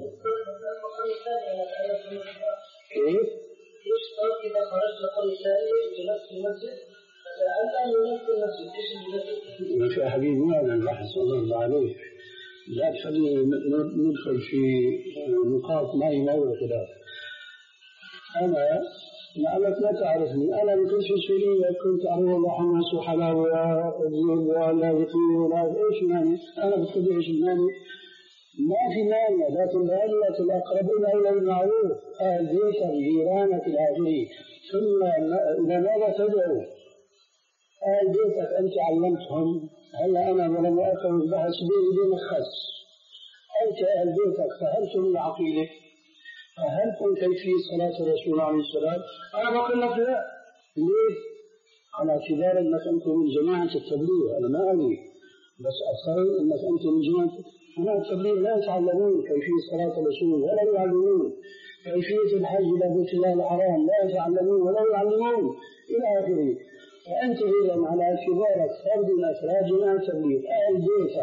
كيف؟ يشترط إذا خرجت قبل ثانية جلست في المسجد فسألت أن ينفذ المسجد إيش المسجد؟ يا حبيبي هذا البحث الله عليه، لا تخلينا ندخل في نقاط ما هي موضوع خلاف. أنا لعلك لا تعرفني، أنا كنت في سوريا كنت أروح الله حمص وحلاوة وزيب ولا يقين ولا إيش ماني، أنا بتقول إيش ماني، ما في مانع، لكن لعلة الأقربين أولى بالمعروف، أهل بيتك جيرانك الآخرين. ثم إلى ماذا تدعو؟ أهل بيتك أنت علمتهم، هلا أنا ولم أخذ البحث بيني بين الخس، أنت أهل بيتك فهمتم العقيدة، فهمتم كيفية صلاة الرسول عليه السلام؟ أنا بقول لك لا. ليه؟ على اعتبار أنك أنت من جماعة التبليغ، أنا ما أدري، بس أفترض أنك أنت من جماعة جماعة التبليغ لا يتعلمون كيفية صلاة الرسول ولا يعلمون كيفية الحج إلى بيت الله الحرام، لا يتعلمون ولا يعلمون إلى آخره. فأنت إذا على اعتبارك فرد من أفراد جماعة التبليغ، أهل بيتك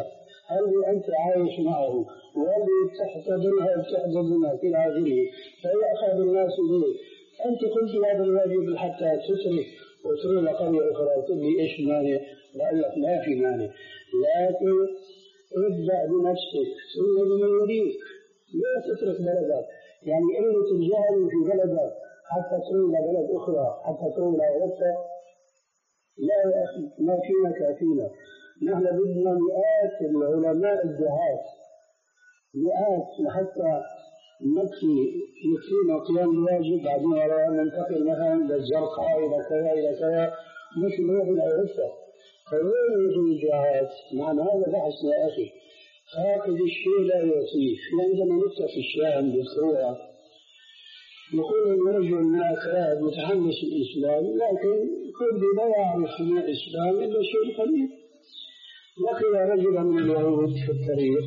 اللي أنت عايش معه واللي تحتضنها وتحتضنها في العاجل فيأخذ الناس به. أنت قلت هذا الواجب حتى تترك وتروح لقرية أخرى وتقول لي إيش مانع؟ بقول لك ما في مانع، لكن ابدأ بنفسك ثم بمن يليك، لا تترك بلدك. يعني قلة الجهل في بلدك حتى تروح لبلد أخرى، حتى تروح لأوروبا، لا يا أخي ما فينا كافينا. نحن بدنا مئات العلماء الدعاة، مئات حتى نكفي يكفينا قيام الواجب، بعدين وراء ننتقل مثلا للزرقاء إلى كذا إلى كذا، مش نروح إلى أوروبا. فوين يجوا الدعاة؟ معنى هذا بحث يا أخي، فاقد الشيء لا يعطيه. عندما نفتح في الشام بالصورة يقول الرجل من أكراد متحمس الإسلام، لكن كل لا يعرف من الإسلام إلا شيء قليل. لقي رجلا من اليهود في الطريق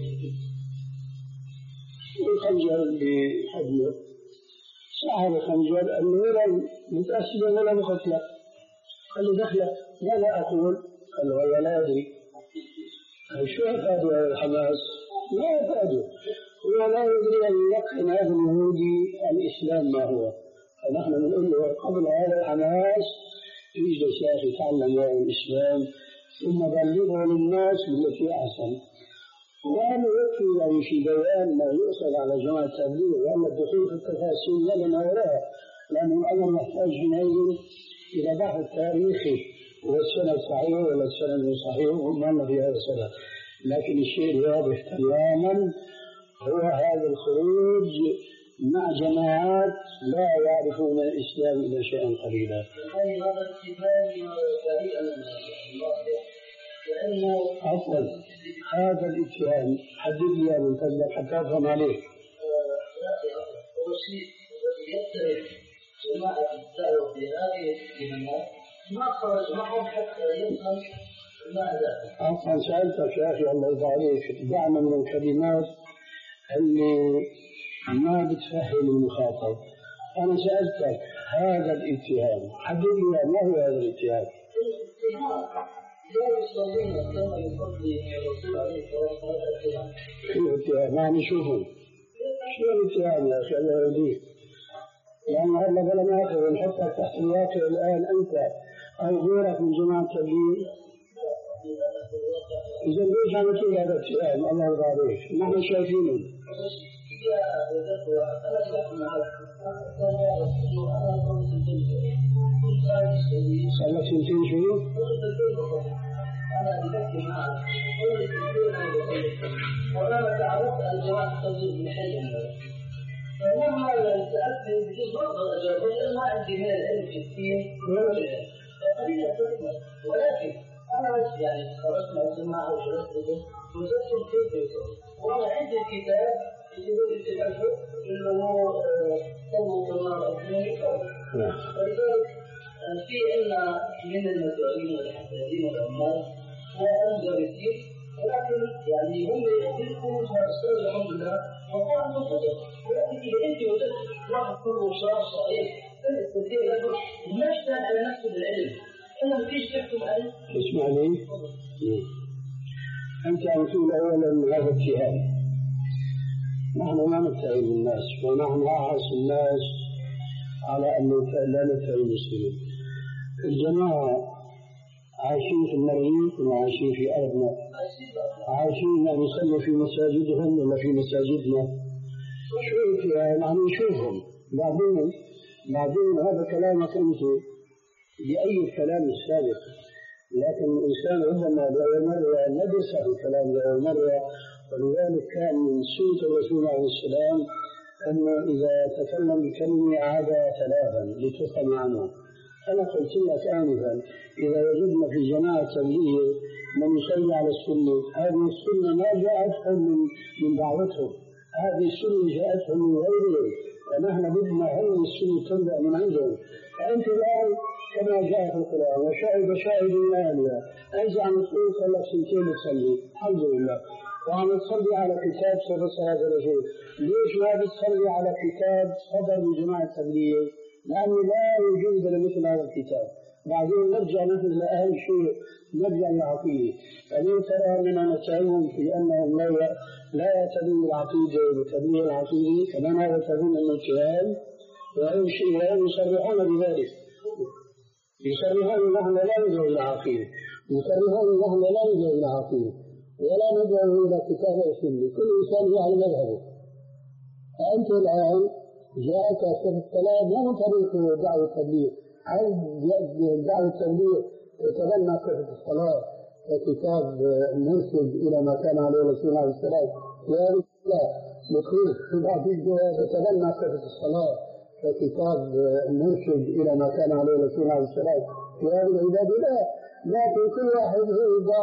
والخنجر بحضنه، سحب الخنجر أميرا متأسدا ولا مقتلا. قال له دخلك؟ ماذا أقول؟ قال له لا أدري. شو أفادوا هذا الحماس؟ لا أفادوا، هو لا يدري أن يلقن هذا اليهودي الإسلام ما هو. فنحن نقول له قبل هذا الحماس اجلس يا أخي تعلم الإسلام ثم بلغه للناس بالتي أحسن. وأنا يكفي يعني في بيان ما يؤخذ على جماعة التبليغ، وأما الدخول في التفاصيل لا ما وراها، لأنه الأمر محتاج حينئذ إلى بحث تاريخي والسند صحيح ولا السند مو صحيح وما في هذا السند. لكن الشيء الواضح تماما هو هذا الخروج مع جماعات لا يعرفون الإسلام إلا شيئا قليلا. هذا الاتهام بريئا لأنه عفوا هذا الاتهام حدد لي يا من فضلك حتى أفهم عليه. هو شيء يترك جماعة الدعوة في هذه الاتهامات ما خرج معهم حتى يفهم ماذا. عفوا سألتك يا أخي الله يرضى عليك دعنا من الكلمات اللي ما بتفهم المخاطب. أنا سألتك هذا الاتهام حدد لي ما هو هذا الاتهام؟ لا يصلون كما يصلي الرسول عليه الصلاة والسلام. شو الاتهام؟ يعني شوفوا شو الاتهام يا أخي الله يهديك. لأن هذا بلا ما يأخذ نحطك تحت الواقع الآن أنت أو غيرك من جماعة التبليغ. إذا ليش عم تقول هذا الاتهام؟ الله يرضى عليك نحن شايفينه. صار لك سنتين شنو؟ أنا بحكي معك كل سنتين أنا بقول وأنا تعرفت أن جماعة التبليغ محل فلما سألتني بجزء برضه أجابة ما عندي من العلم في الدين فقليلا تسمع، ولكن أنا بس يعني خرجت مع الجماعة وجلست به وجدت كيف يصير. وأنا عندي كتاب يقول التبليغ اللي هو صلوا الله عليه ولذلك في عندنا من المسؤولين والحسابين والعمال والمدرسين، ولكن يعني هم يحبون فاستاذ الحمد لله وقال مصدر. ولكن إذا أنت وجدت واحد كله شرح صحيح فالاستاذين له وما اشتغل على نفسه بالعلم أنا ما فيش تحكم عليه. اسمعني أنت عم تقول أولا هذا اتهام. نحن ما نتهم الناس ونحن أحرص الناس على أن لا نتهم المسلمين. الجماعة عايشين في المريخ وعايشين في أرضنا، عايشين أن يصلوا في مساجدهم ولا في مساجدنا. شو الاتهام؟ يعني نشوفهم بعدين بعدين هذا كلامك أنت بأي الكلام السابق، لكن الإنسان ربما لأول مرة ندرس الكلام لأول مرة، ولذلك كان من سنة الرسول عليه السلام أنه إذا تكلم بكلمة عادها ثلاثا لتفهم عنه. أنا قلت لك آنفا إذا وجدنا في جماعة تبليغ من يصلي على السنة، هذه السنة ما جاءتهم من, من دعوتهم، هذه السنة جاءتهم من غيرهم، فنحن بدنا هم السنة تبدأ من عندهم. فأنت الآن كما جاء في القرآن وشاهد شاهد الآية أنت عم تقول صلى الله سنتين تصلي الحمد لله وعم تصلي على كتاب صدر صلاة الرسول. ليش ما بتصلي على كتاب صدر من جماعة التبليغ؟ لأنه لا وجود لمثل هذا الكتاب بعدين نرجع مثل أهم شيء نرجع للعقيدة. أليس ترى أننا نتهم في أنهم لا لا يعتدون بالعقيدة بتبليغ العقيدة كما يعتدون الاتهام، وأهم شيء يصرحون بذلك، يصرحون نحن لا ندعو إلى عقيدة، يصرحون نحن لا ندعو إلى عقيدة ولا ندعو إلى كتاب وسنة، كل إنسان يعلم مذهبه. فأنت الآن جاءك شيخ الكلام لا من طريق دعوة التبليغ، عايز دعوة التبليغ يتبنى صفة الصلاة ككتاب مرشد إلى ما كان عليه رسول الله صلى الله عليه وسلم، يا لا مخيف في بعض الجهات يتبنى صفة الصلاة ككتاب مرشد إلى ما كان عليه رسول الله صلى الله عليه وسلم في هذه العباد. لا، لكن كل واحد هو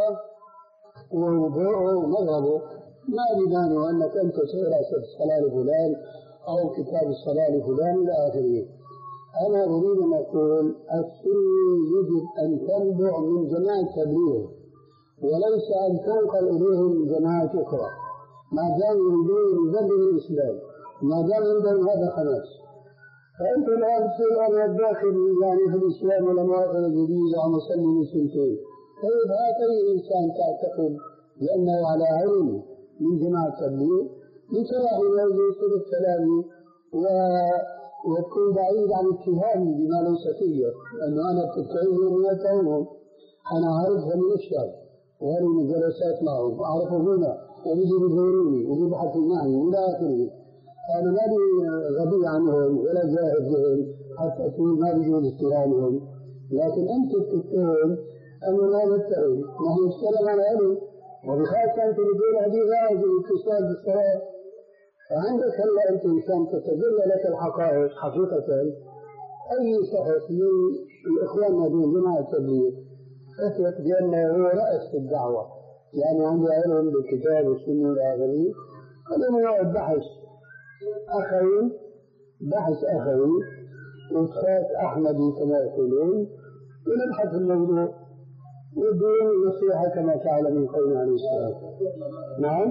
ووضوءه ومذهبه، ما بمانع أنك أنت تقرأ صفة الصلاة لفلان أو كتاب الصلاة لفلان إلى آخره. أنا أريد أن أقول السنة يجب أن تنبع من جماعة التبليغ وليس أن تنقل إليهم من جماعة أخرى، ما دام يريدون يبلغوا الإسلام، ما دام عندهم هذا حماس. فأنت الآن تقول أنا الداخل يعني في الإسلام ولم أقل جديد عن أصلي من سنتين. طيب هذا الإنسان تعتقد لأنه على علم من جماعة التبليغ لتراه يوجد الكلام و وتكون بعيد عن اتهامي بما ليس فيه، لأنه أنا بتتعلم من أتعلمهم، أنا عارفهم من الشر وهذه من جلسات معهم أعرفهم هنا ويجي بيزوروني وبيبحثوا معي إلى آخره. أنا ما لي غبي عنهم ولا جاهد بهم حتى تقول ما بيجوز اتهامهم، لكن أنت تتهم أنه لا نتهم، نحن نتكلم عن علم وبخاصة أنت بتقول هذه غاية الاتصال بالصلاة. فعندك هلا أنت إنسان تتجلى لك الحقائق حقيقة. أي شخص من الإخوان من جماعة التبليغ أثبت بأنه هو رأس الدعوة، يعني عنده علم بالكتاب والسنة والآخرين، خلينا نقعد بحث أخوي بحث أخوي وإسقاط أحمدي كما يقولون، ونبحث الموضوع ودون نصيحة كما فعل من قول عليه السلام. نعم.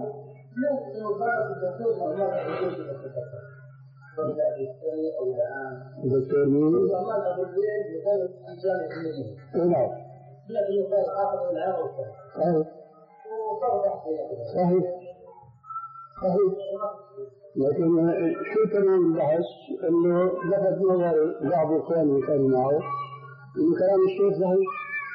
دكتور مين؟ نعم. صحيح صحيح. لكن شو كمان البحث انه لفت نظر بعض اخواني كانوا معه انه كلام الشيخ صحيح.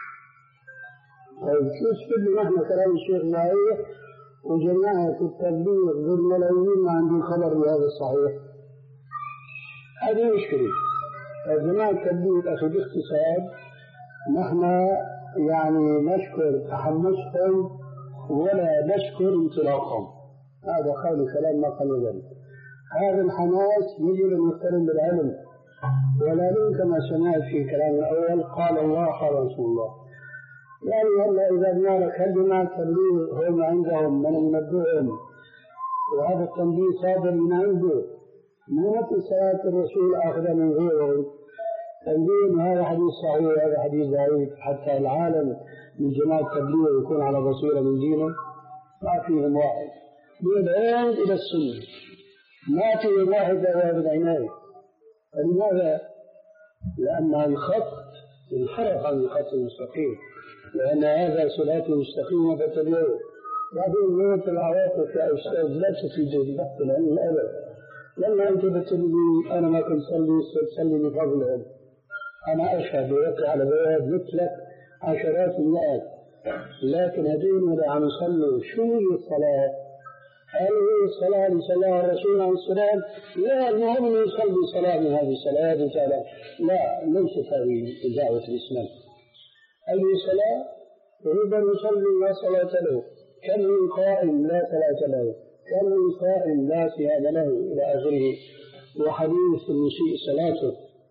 طيب شو استفدنا نحن كلام الشيخ صحيح وجماعة التبليغ بالملايين ما عندهم خبر بهذا الصحيح؟ هذه مشكلة. جماعة التبليغ أخذ باختصار نحن يعني نشكر تحمسهم ولا نشكر انطلاقهم، هذا قول كلام ما قال ذلك. هذا الحماس يجب أن يقترن بالعلم، ولا من كما سمعت في الكلام الأول قال الله قال رسول الله. يعني هلا إذا بنعرف هل جماعة التبليغ هم عندهم من ينبههم وهذا التنبيه صادر من عنده، مو مثل صلاة الرسول أخذ من غيره تنبيه هذا حديث صحيح هذا حديث ضعيف حتى العالم من جماعة التبليغ يكون على بصيرة من دينه. ما فيهم واحد من العين إلى السنة، ما فيهم واحد إلى بالعناية. لماذا؟ لأن الخط انحرف عن الخط المستقيم، لأن هذا صراط مستقيم فتبعوه. بعدين نوت العواطف يا أستاذ لا تفيد البحث العلم أبدا. لما أنت بتقولي أنا ما كنت صلي صلي بفضلهم، أنا أشهد ويقع على بياد مثلك عشرات المئات، لكن هذين اللي عم يصلوا شو هي الصلاة؟ هل هي الصلاة اللي صلاها الرسول عليه السلام؟ لا، المهم يصلي صلاة من هذه الصلاة هذه. لا، ليست هذه دعوة الإسلام. أي صلاة يريد أن يصلي لا صلاة له، كم من قائم لا صلاة له، كم من صائم لا صيام له إلى آخره. وحديث المسيء صلاته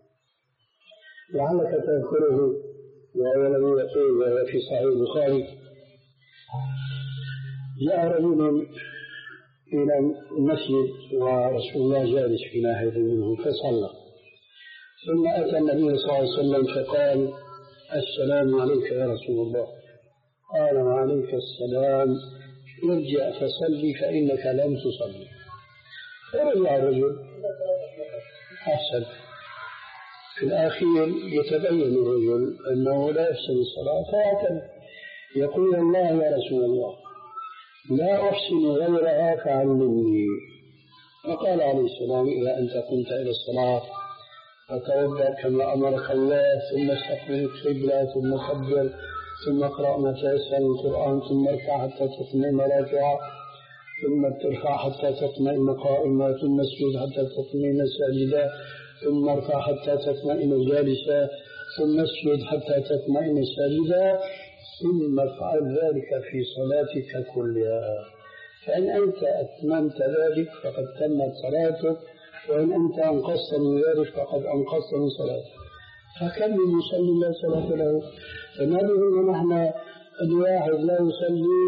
لعلك تذكره وهو الذي يقول وهو في صحيح البخاري: جاء رجل إلى المسجد ورسول الله جالس في ناحية منه فصلى، ثم أتى النبي صلى الله عليه وسلم فقال: السلام عليك يا رسول الله. قال: وعليك السلام، ارجع فصلي فإنك لم تصلي. فرجع الرجل. أحسن. في الأخير يتبين الرجل أنه لا يحسن الصلاة فيعتمد يقول الله يا رسول الله لا أحسن غيرها فعلمني. فقال عليه السلام إذا أنت قمت إلى الصلاة فتوضأ كما أمرك الله ثم استقبل القبلة ثم كبر ثم اقرأ ما تيسر من القرآن ثم اركع حتى تطمئن راكعا ثم ترفع حتى تطمئن قائما ثم اسجد حتى تطمئن ساجدا ثم ارفع حتى تطمئن جالسا ثم اسجد حتى تطمئن ساجدا ثم افعل ذلك في صلاتك كلها. فإن أنت أتممت ذلك فقد تمت صلاتك وإن أنت أنقصت من ذلك فقد أنقصت من صلاتك. فكم من مصلي لا صلاة له؟ فما بهم نحن أن واحد لا يصلي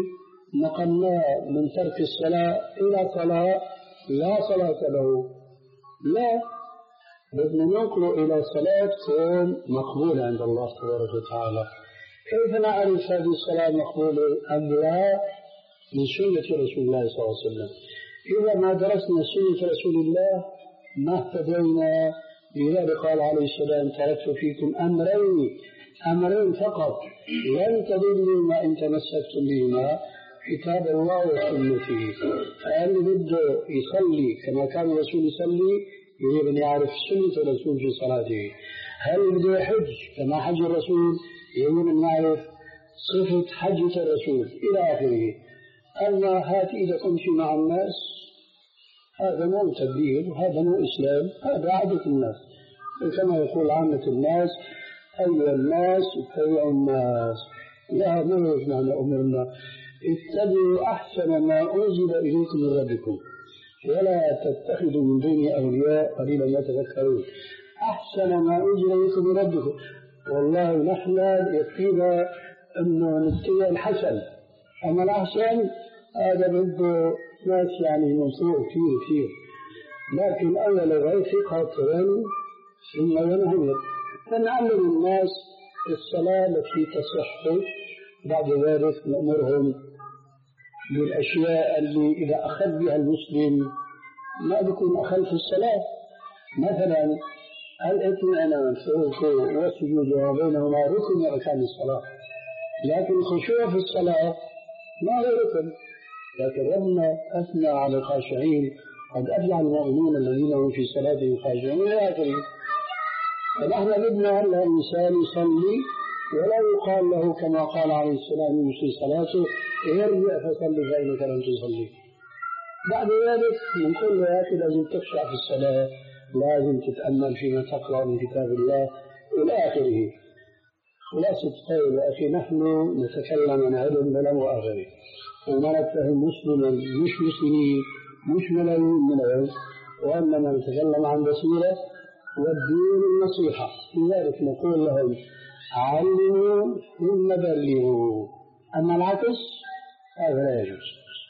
نقلناه من ترك الصلاة إلى صلاة لا صلاة له. لا، بدنا ننقله إلى صلاة تكون مقبولة عند الله تبارك وتعالى. كيف نعرف هذه الصلاة مقبولة أم لا؟ من سنة رسول الله صلى الله عليه وسلم. إذا ما درسنا سنة رسول الله ما اهتدينا. لذلك قال عليه السلام تركت فيكم أمرين أمرين فقط لن تضلوا ما إن تمسكتم بهما كتاب الله وسنته. فاللي بده يصلي كما كان الرسول يصلي يجب أن يعرف سنة الرسول في صلاته. هل بده يحج كما حج الرسول يجب أن نعرف صفة حجة الرسول إلى آخره. أما هات إذا كنت مع الناس هذا مو تبديل وهذا مو إسلام، هذا عادة الناس كما يقول عامة الناس أيها الناس اتبعوا الناس. لا، ما معنى أمرنا اتبعوا أحسن ما أنزل إليكم من ربكم ولا تتخذوا من دونه أولياء قليلا ما تذكرون. أحسن ما أنزل إليكم من ربكم، والله نحن يكفينا أنه نتبع الحسن، أما الأحسن هذا بده ناس يعني منصور كثير كثير. لكن أول غير ثقة ثم ينهمر فنعلم الناس الصلاة التي تصح. بعد ذلك نأمرهم بالأشياء اللي إذا أخذ بها المسلم ما بيكون أخذ في الصلاة. مثلا الاطمئنان في الركوع والسجود وبينهما ركن من أركان الصلاة، لكن الخشوع في الصلاة ما هو ركن. لكن ربنا أثنى على الخاشعين قد أفلح المؤمنون الذين هم في صلاتهم خاشعون إلى آخره. فنحن بدنا هلا الإنسان يصلي ولا يقال له كما قال عليه السلام يمشي صلاته ارجع فصلي فإنك لم تصلي. بعد ذلك نقول له يا أخي لازم تخشع في الصلاة، لازم تتأمل فيما تقرأ من كتاب الله إلى آخره. خلاصة قول يا أخي نحن نتكلم عن علم بلا مؤاخذة وما نتهم مسلما مش مسلمين مش ملايين من العلم، وإنما نتكلم عن بصيرة والدين النصيحة. لذلك نقول لهم علموا ثم بلغوا، أما العكس هذا لا يجوز.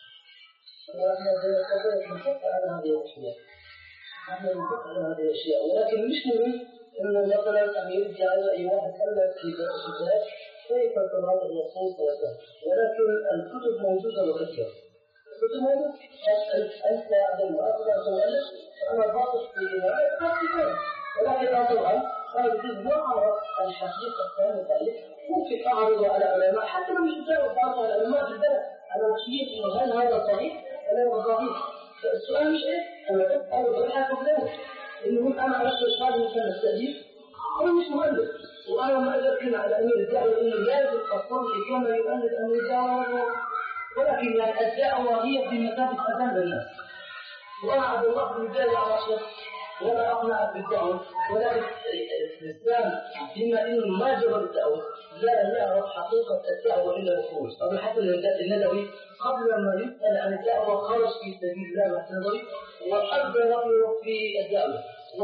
نحن نفكر على هذه الأشياء، ولكن مش مهم إنه مثلا أن يرجع أي واحد ألا في الكتاب كيف صلاة الرسول صلى الله عليه وسلم، ولكن الكتب موجودة وكثيرة. الكتب موجودة أنت عبد المؤخر تؤلف أنا باطل في الكتاب، ولكن طبعا هذا الجزء ما أعرف الحقيقة الثانية ذلك ممكن أعرضه على علماء حتى لو مش جاوب بعض العلماء في البلد على شيء إنه هل هذا صحيح ولا صحيح. السؤال مش إيه أنا أسأل وأحكم له إنه أنا أشرح هذا مثل التأليف أنا مش مؤلف، وأنا ما أدرك على أمير الدعوة إنه لازم أصلي كما يؤلف أمير الدعوة، ولكن الدعوة هي بمثابة أذان الناس. وأنا عبد الله بن جابر على شيخ ولا أقنع بالدعوة، ولكن الإسلام بما إنه ما جرى الدعوة لا يعرف حقيقة الدعوة إلا الخروج. أبو الحسن الندوي قبل ما يسأل عن الدعوة خرج في سبيل الله النظري وحب رأيه في الدعوة.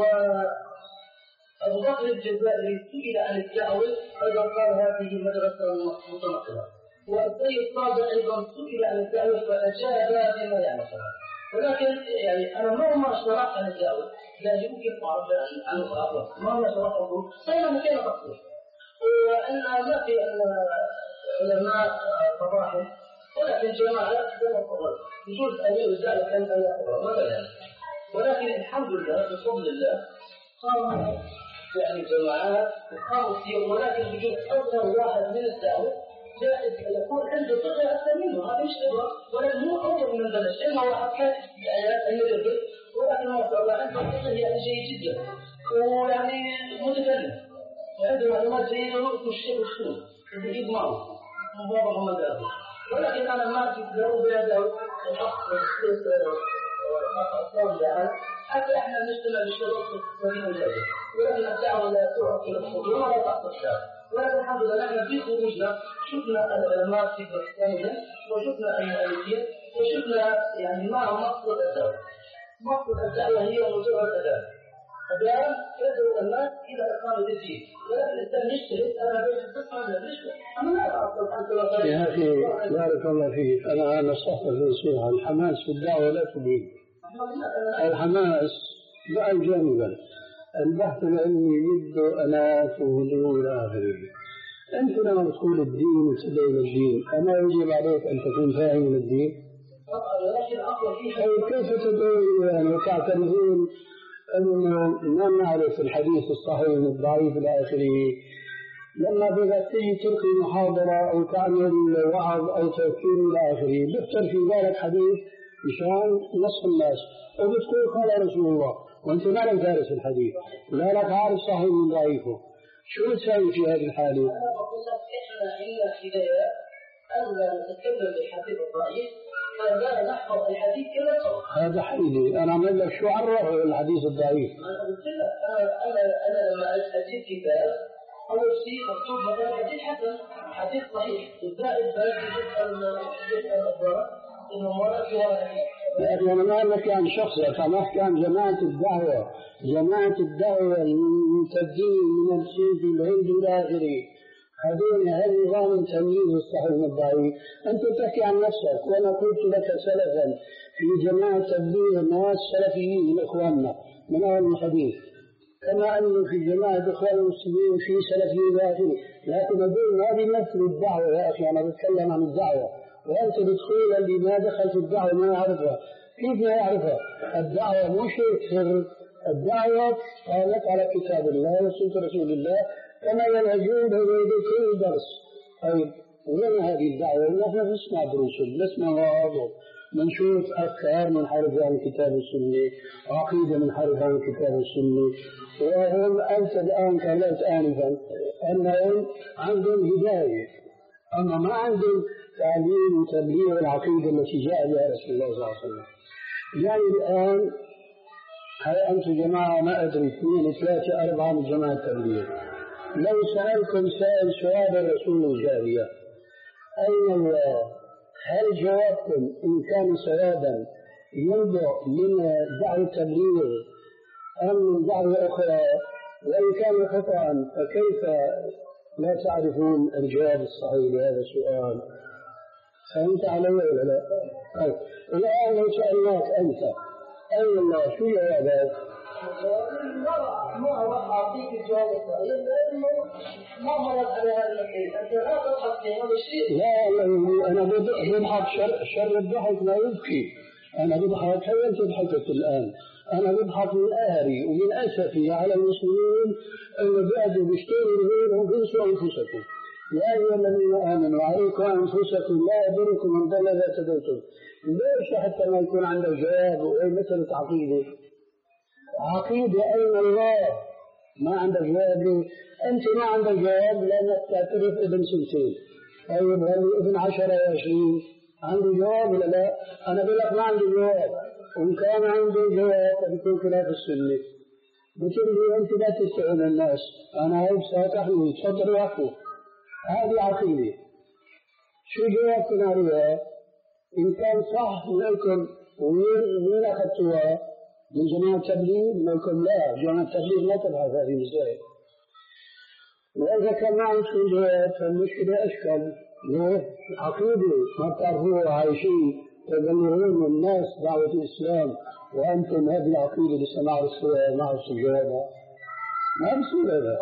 وأبو بكر الجزائري سئل عن الدعوة أيضا قال هذه مدرسة متنقلة. والسيد صادق أيضا سئل عن الدعوة فأجاب بما يعرفها. ولكن يعني أنا مهما شرحت عن الدعوة لا يمكن أعرف عن الأعراف مهما شرحته فإنه كان تقصير، وأن ما في أن علماء فضاحل، ولكن جماعة كما قرر يجوز أن يرجع كان أن يقرر ولا يعني. ولكن الحمد لله بفضل الله صار يعني جماعات وقاموا فيهم، ولكن بجد أصغر واحد من الدعوة جائز أن يكون عنده فقه أكثر منه، هذا مش خبرة، ولكن مو أول من بلش، إما واحد كان آيات المدرب، ولكن ما شاء الله عنده فقه يعني جيد جدا، ويعني متكلم، وعنده معلومات جيدة ويذكر الشيء والسنة، يجيب معه، مبارك محمد أبو. ولكن أنا ما أجد له بهذا الحق والأصل يعني حتى إحنا نجتمع بالشباب في السنين الجاية، ولكن الدعوة لا تؤكل الحضور ولا تأخذ الشعب. ولكن الحمد لله نحن في خروجنا شفنا العلماء في باكستان وشفنا المؤلفين وشفنا يعني ما هو مقصد الدعوة. مقصد الدعوة هي مجرد أداة. أداة تدعو الناس إلى إقامة الدين، ولكن الإنسان يجتهد أنا بيت القسمة من الرشوة. أنا لا أعرف أنت لا يا أخي بارك الله فيك، أنا نصحت النصيحة، الحماس في الدعوة لا تبين. الحماس لا جانبا، البحث العلمي يبدو أنات وهدوء إلى آخره. أنت لما تقول الدين وتدين الدين، أما يجب عليك أن تكون فاهم الدين؟ أي كيف تدعو يعني وتعترفون أنه ما نعرف الحديث الصحيح من الضعيف إلى آخره؟ لما بدك تيجي تلقي محاضرة أو تعمل وعظ أو تذكير إلى آخره، بيختر في ذلك حديث مشان نصف الناس، وبتقول قال رسول الله وأنت ما لك دارس الحديث، لا لك عارف صحيح من ضعيفه، شو تسوي في هذه الحالة؟ أنا بقول لك إحنا إلا حداية ألا نتكلم بالحديث الضعيف، فلا نحفظ الحديث كما صح. هذا حيلي، أنا أعمل لك شو عرف الحديث الضعيف؟ أنا قلت لك أنا أنا لما أجيب كتاب أول شيء مكتوب مثلا حديث حسن، حديث صحيح، والزائد بس يسأل الأخبار إنه مرة في هذا لكن أنا ما أحكي عن شخصك، أنا أحكي عن جماعة الدعوة، جماعة الدعوة الممتدين من الصوف الهند إلى آخره، هذول هل نظام تمييز الصحيح من الضعيف؟ أنت تحكي عن نفسك، وأنا قلت لك سلفا في جماعة تبليغ الناس سلفيين من إخواننا من أهل الحديث، كما أنه في جماعة إخوان المسلمين في سلفيين إلى آخره، لكن هذول ما بيمثلوا الدعوة يا أخي، أنا بتكلم عن الدعوة، وأنت بتقول اللي ما دخل في الدعوة ما يعرفها، كيف ما يعرفها؟ الدعوة مو شيء سر، الدعوة قامت على كتاب الله وسنة رسول الله كما يلهجون بين كل درس. طيب وين هذه الدعوة؟ نحن نسمع دروس، نسمع مواعظ، نشوف أفكار منحرفة عن كتاب السنة، عقيدة منحرفة عن كتاب السنة، وهم أنت الآن قالت آنفا أنهم عندهم هداية، أما ما عندهم تعليم وتبليغ العقيدة التي جاء بها رسول الله صلى الله عليه وسلم. يعني الآن هاي أنتم جماعة ما أدري اثنين ثلاثة أربعة من جماعة التبليغ، لو سألكم سائل سؤال الرسول الجارية أين الله؟ هل جوابكم إن كان صوابا ينبع من دعوة التبليغ أم من دعوة أخرى؟ وإن كان خطأ فكيف لا تعرفون الجواب الصحيح لهذا السؤال؟ فهمت علي ولا لا؟ طيب الآن لو سألناك أنت أين الله شو جوابك؟ ما راح أعطيك الجواب الصحيح لأنه ما مرت على هذا الشيء، أنت لا تضحك في هذا الشيء. لا أنا بضحك شر, شر الضحك ما يبكي، أنا بضحك هي أنت ضحكت الآن، أنا بضحك من قهري ومن أسفي على المسلمين اللي قاعدوا بيشتروا غيرهم بينسوا أنفسكم. يا أيها الذين آمنوا عليكم أنفسكم لا يضركم من ضل إذا اهتديتم. ليش حتى ما يكون عندك جواب وأي مسألة عقيدة؟ عقيدة أين الله؟ ما عندك جواب ليه؟ أنت ما عندك جواب لأنك تعترف ابن سنتين. طيب هل ابن عشرة وعشرين عنده جواب ولا لا؟ أنا بقول لك ما عندي جواب، وإن كان عنده جواب فبيكون خلاف السنة. بتقول لي أنت لا تستعين الناس، أنا هيك سأتحمل تفضل وقفوا. هذه عقيدة. شو جوابكم عليها؟ إن كان صح لكم وين أخذتوها؟ من جماعة التبليغ؟ لكم لا، جماعة التبليغ لا تبحث هذه المسائل. وإذا كان ما عندكم جواب فالمشكلة أشكال. ليه؟ عقيدة ما بتعرفوها عايشين تبلغون الناس دعوة الإسلام وأنتم هذه العقيدة لسه ما عرفتوها ما عرفتوا جوابها. ما بصير هذا.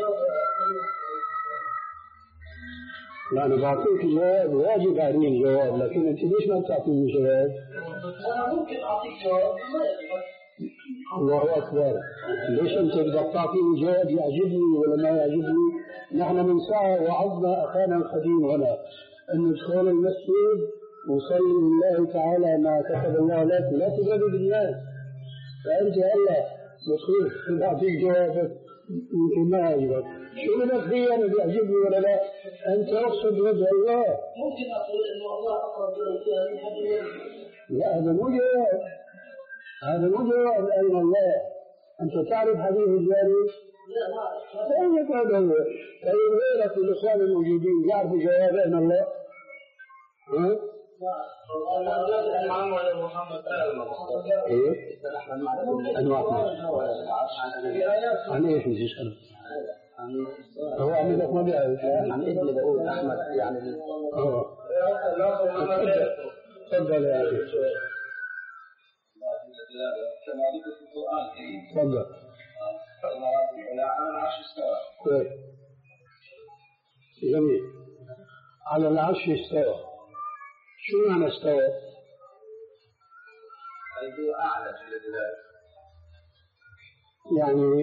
لا أنا بعطيك جواب واجب عليه الجواب، لكن أنت ليش ما تعطيني جواب؟ أنا ممكن أعطيك جواب ما يجب. الله أكبر. ليش أنت بدك تعطيني جواب يعجبني ولا ما يعجبني؟ نحن من ساعة وعظنا أخانا القديم هنا أن ندخل المسجد وصلي لله تعالى ما كتب الله لك لا تجرب بالناس. فأنت هلا بتخيف تعطيك جوابك يمكن ما يعجبك. شو بدك فيه أنا بيعجبني ولا لا؟ أنت اقصد وجه الله. ممكن أقول أن الله أقرب إليك من حبل. لا هذا مو جواب، هذا مو جواب أين الله. أنت تعرف حديث الجاري؟ لا ما أعرف. فأين هذا هو؟ طيب غيرك الإخوان الموجودين يعرفوا جواب أين الله؟ ها؟ محمد ايه؟ انواع عن ايش بدي اساله؟ هو عم لك ما بيعرف عن ابن داوود احمد يعني اه تفضل يا اخي تفضل. كويس جميل. على العرش استوى. شو معنى استوى؟ هو أعلى في البلاد. يعني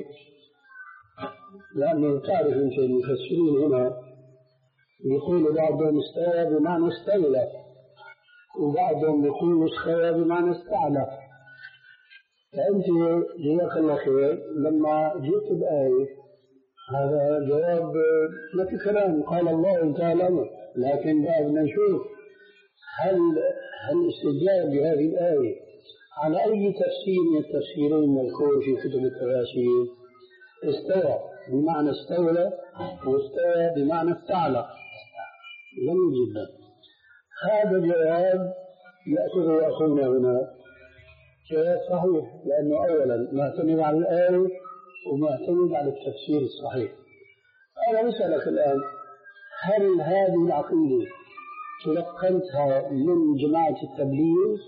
لأنه تعرف أنت المفسرين هنا يقول بعضهم استوى بمعنى استولى وبعضهم يقول استوى بمعنى استعلى. فأنت جزاك الله خير لما جئت بآية هذا جواب لك كلام قال الله تعالى، لكن بدنا نشوف هل هل الاستدلال بهذه الآية على أي تفسير من التفسيرين المذكور في كتب التفاسير؟ استوى بمعنى استولى واستوى بمعنى استعلى. جميل جدا. هذا الجواب يأخذه أخونا هنا جواب صحيح، لأنه أولا معتمد على الآية ومعتمد على التفسير الصحيح. أنا أسألك الآن، هل هذه العقيدة تلقنتها من جماعة التبليغ؟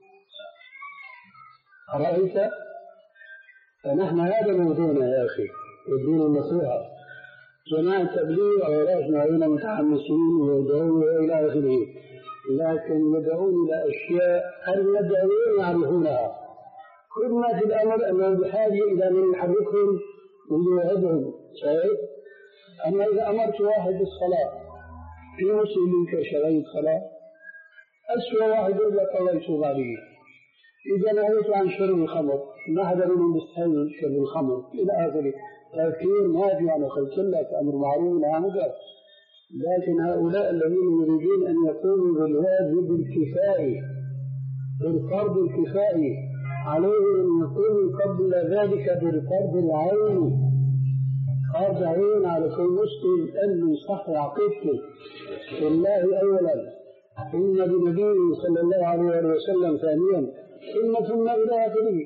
أرأيت؟ فنحن هذا موضوعنا يا أخي الدين النصيحة. جماعة التبليغ أولادنا هنا متحمسين ويدعون إلى آخره، لكن يدعون إلى أشياء المدعوين يعرفونها. كل ما في الأمر أنهم بحاجة إلى من يحركهم ويوعدهم. شايف؟ أما إذا أمرت واحد بالصلاة في مسلم منك شرعية صلاة، أسوأ واحد يقول لك الله يتوب عليه. إذا نهيت عن شرب الخمر ما حدا منهم بيستحل شرب الخمر إلى آخره. تذكير ما في، أنا قلت لك أمر معروف ونهي عن منكر. لكن هؤلاء الذين يريدون أن يقوموا بالواجب الكفائي بالفرض الكفائي عليهم أن يقوموا قبل ذلك بالفرض العيني. فرض عين على كل مسلم أن يصح عقيدته بالله أولا، ثم بنبيه صلى الله عليه وسلم ثانيا، ثم ثم إلى آخره.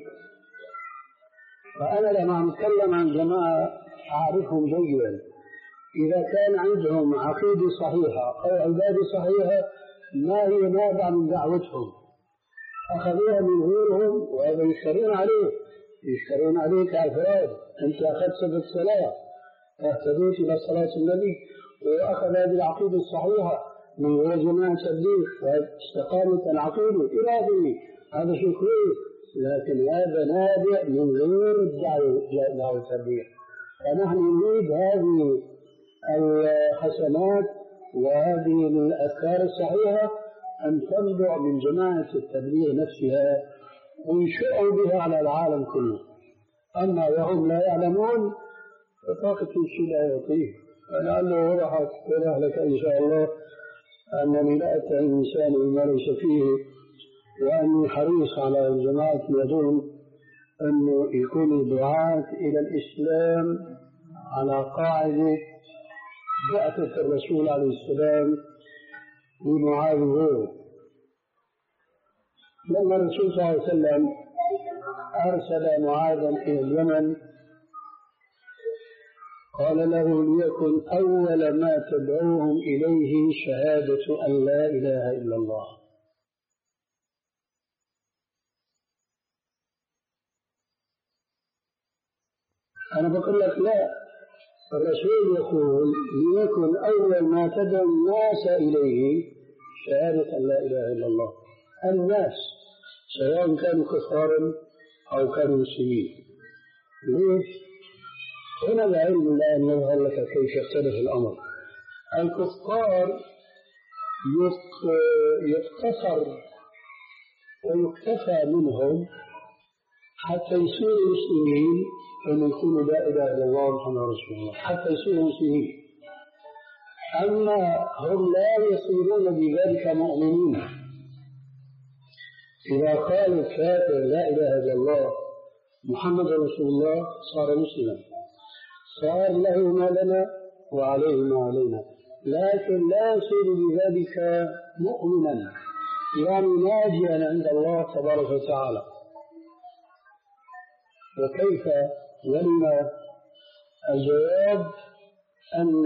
فأنا لما أتكلم عن جماعة أعرفهم جيدا، إذا كان عندهم عقيدة صحيحة أو عبادة صحيحة ما هي نابعة من دعوتهم أخذوها من غيرهم، وهذا يشترون عليه يشترون عليه كأفراد. أنت أخذت سبب الصلاة اهتديت إلى صلاة النبي وأخذ هذه العقيدة الصحيحة من غير جماعة تبليغ واستقامت العقيدة إلى آخره. هذا شيء كويس، لكن هذا نابع من غير الدعوة التبليغ. فنحن نريد هذه الحسنات وهذه الأفكار الصحيحة أن تنبع من جماعة التبليغ نفسها وينشئوا بها على العالم كله. أما وهم لا يعلمون فطاقة الشيء لا يعطيه. فلعله وضحت وضح لك إن شاء الله أنني لا أتعب الإنسان بما ليس فيه، وأني حريص على الجماعة يدون أنه يكون الدعاة إلى الإسلام على قاعدة بعثة الرسول عليه السلام لمعاذ غيره. لما الرسول صلى الله عليه وسلم أرسل معاذا إلى اليمن قال له ليكن أول ما تدعوهم إليه شهادة أن لا إله إلا الله. أنا بقول لك لا، الرسول يقول ليكن أول ما تدعو الناس إليه شهادة أن لا إله إلا الله. الناس سواء كانوا كفارا أو كانوا مسلمين. ليش؟ هنا العلم الآن يظهر لك كيف يختلف الأمر. الكفار يقتصر ويكتفى منهم حتى يصيروا مسلمين أن يكونوا لا إله إلا الله محمد رسول الله، حتى يصيروا مسلمين. أما هم لا يصيرون بذلك مؤمنين. إذا قال الكافر لا إله إلا الله محمد رسول الله صار مسلما، صار له ما لنا وعليه ما علينا، لكن لا يصير بذلك مؤمنا يعني ناجيا عند الله تبارك وتعالى. وكيف؟ لما الجواب أن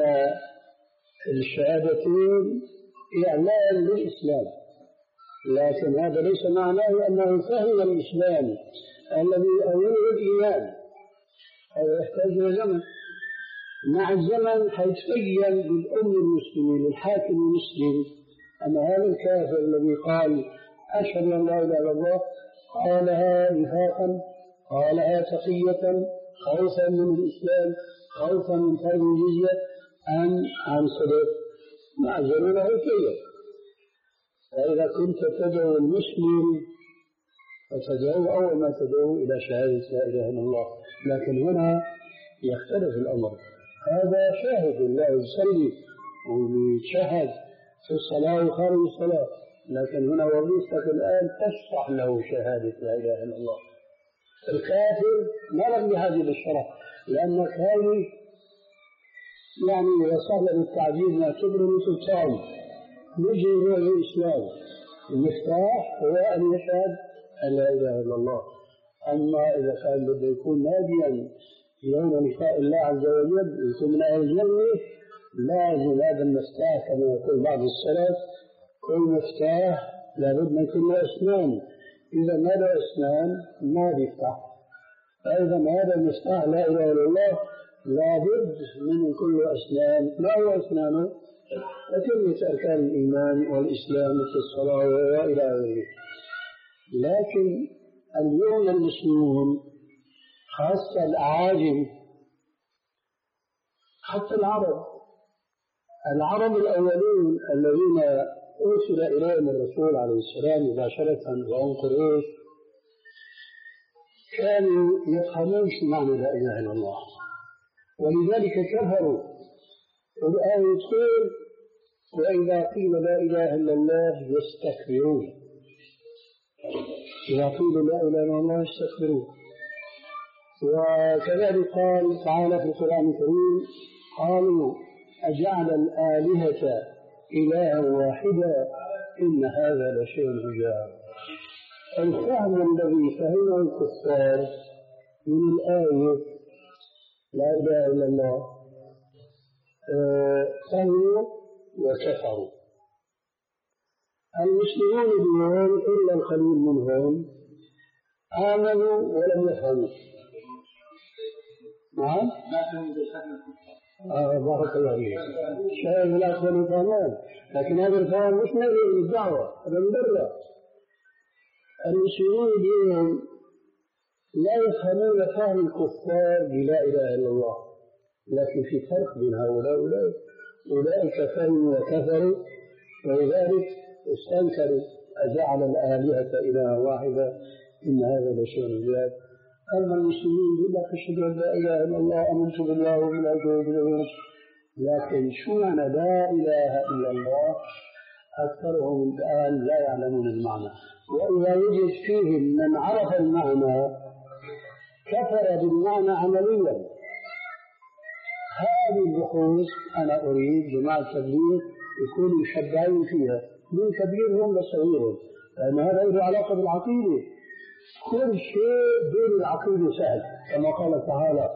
الشهادتين إعلان للإسلام، لكن هذا ليس معناه أنه فهم الإسلام الذي أوله الإيمان. هذا يحتاج إلى زمن. مع الزمن حيتبين للأم المسلمين للحاكم المسلم أن هذا الكافر الذي قال أشهد أن لا إله إلا الله قالها نفاقا، قالها تقية خوفا من الإسلام، خوفا من فرض الجزية عن عن صدق. مع الزمن هيتبين. فإذا كنت تدعو المسلم فتدعو أول ما تدعو إلى شهادة لا إله إلا الله، لكن هنا يختلف الأمر. هذا شاهد الله يصلي ويشهد في الصلاة وخارج الصلاة، لكن هنا وظيفتك الآن تشرح له شهادة لا إله إلا الله. الكافر ما لم بهذه الشرح، لأن كان يعني إذا صار بالتعبير نعتبره مثل طعم نجي إلى الإسلام. المفتاح هو أن يشهد أن لا إله إلا الله. أما إذا كان بده يكون ناجيا يوم لقاء الله عز وجل يكون من أهل الجنة، لازم هذا المفتاح كما يقول بعض السلف كل مفتاح لابد من يكون له أسنان، إذا ما له أسنان ما بيفتح. فإذا هذا المفتاح لا إله إلا الله لابد من يكون له أسنان. ما هو أسنانه؟ أتمة أركان الإيمان والإسلام مثل الصلاة وإلى غيره. لكن اليوم المسلمون خاصة الأعاجم حتى العرب العرب الأولين الذين أرسل إليهم الرسول عليه السلام مباشرة وهم قريش كانوا يفهمون شو معنى لا إله إلا الله، ولذلك كفروا. والآية تقول وإذا قيل لا إله إلا الله يستكبرون. إذا قيل لا إله إلا الله يستكبرون. وكذلك قال تعالى في القرآن الكريم قالوا أجعل الآلهة إلها واحدا إن هذا لشيء عجاب. الفهم الذي فهمه الكفار من الآية لا إله إلا الله فهموا وكفروا. المسلمون اليوم إلا القليل منهم آمنوا ولم يفهموا. نعم؟ آه بارك الله فيك. شايف الأخوة الفهمان، لكن هذا الفهم مش نبي الدعوة، هذا مدرة. المسلمون اليوم لا يفهمون فهم الكفار بلا إله إلا الله، لكن في فرق بين هؤلاء وأولئك. أولئك فهموا وكفروا ولذلك استنكروا أجعل الآلهة إلها واحدة إن هذا لشيء عجاب. أما المسلمين يقول لك أشهد أن لا إله إلا الله آمنت بالله وبالملائكة وبالرسل، لكن شو معنى لا إله إلا الله أكثرهم الآن لا يعلمون المعنى. وإذا وجد فيهم من عرف المعنى كفر بالمعنى عمليا. هذه البحوث أنا أريد جماعة التبليغ يكونوا مشبعين فيها من كبيرهم لصغيرهم، لأن هذا له علاقة بالعقيدة. كل شيء بين العقيدة سهل، كما قال تعالى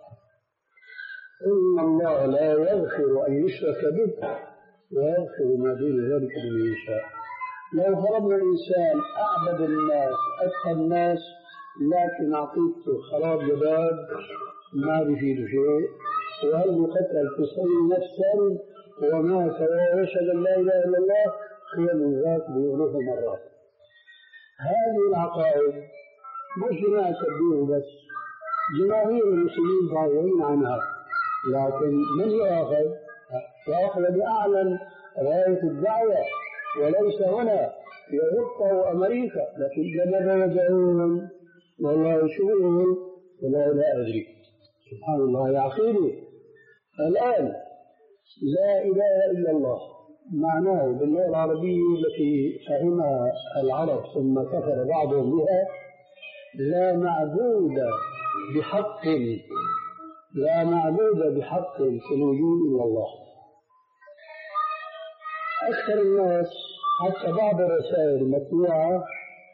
إن الله لا يغفر أن يشرك به ويغفر ما دون ذلك لمن يشاء. لو فرضنا الإنسان أعبد الناس أتقى الناس لكن عقيدته خراب جباب ما بيفيد شيء، وهل قتل تسعين نفسا ومات ويشهد أن لا إله إلا الله خير من ذاك بألوف مرات. هذه العقائد مش جماعة التبليغ بس، جماهير المسلمين ضايعين عنها، لكن من يأخذ؟ يأخذ بأعلن راية الدعوة، وليس هنا في أوروبا وأمريكا، لكن لماذا يدعون والله يشوفون ولا لا أدري. سبحان الله يا عقيلي. الآن لا إله إلا الله معناه باللغة العربية التي فهمها العرب ثم كفر بعضهم بها لا معبود بحق لا معبود بحق في الوجود إلا الله. أكثر الناس حتى بعض الرسائل المطبوعة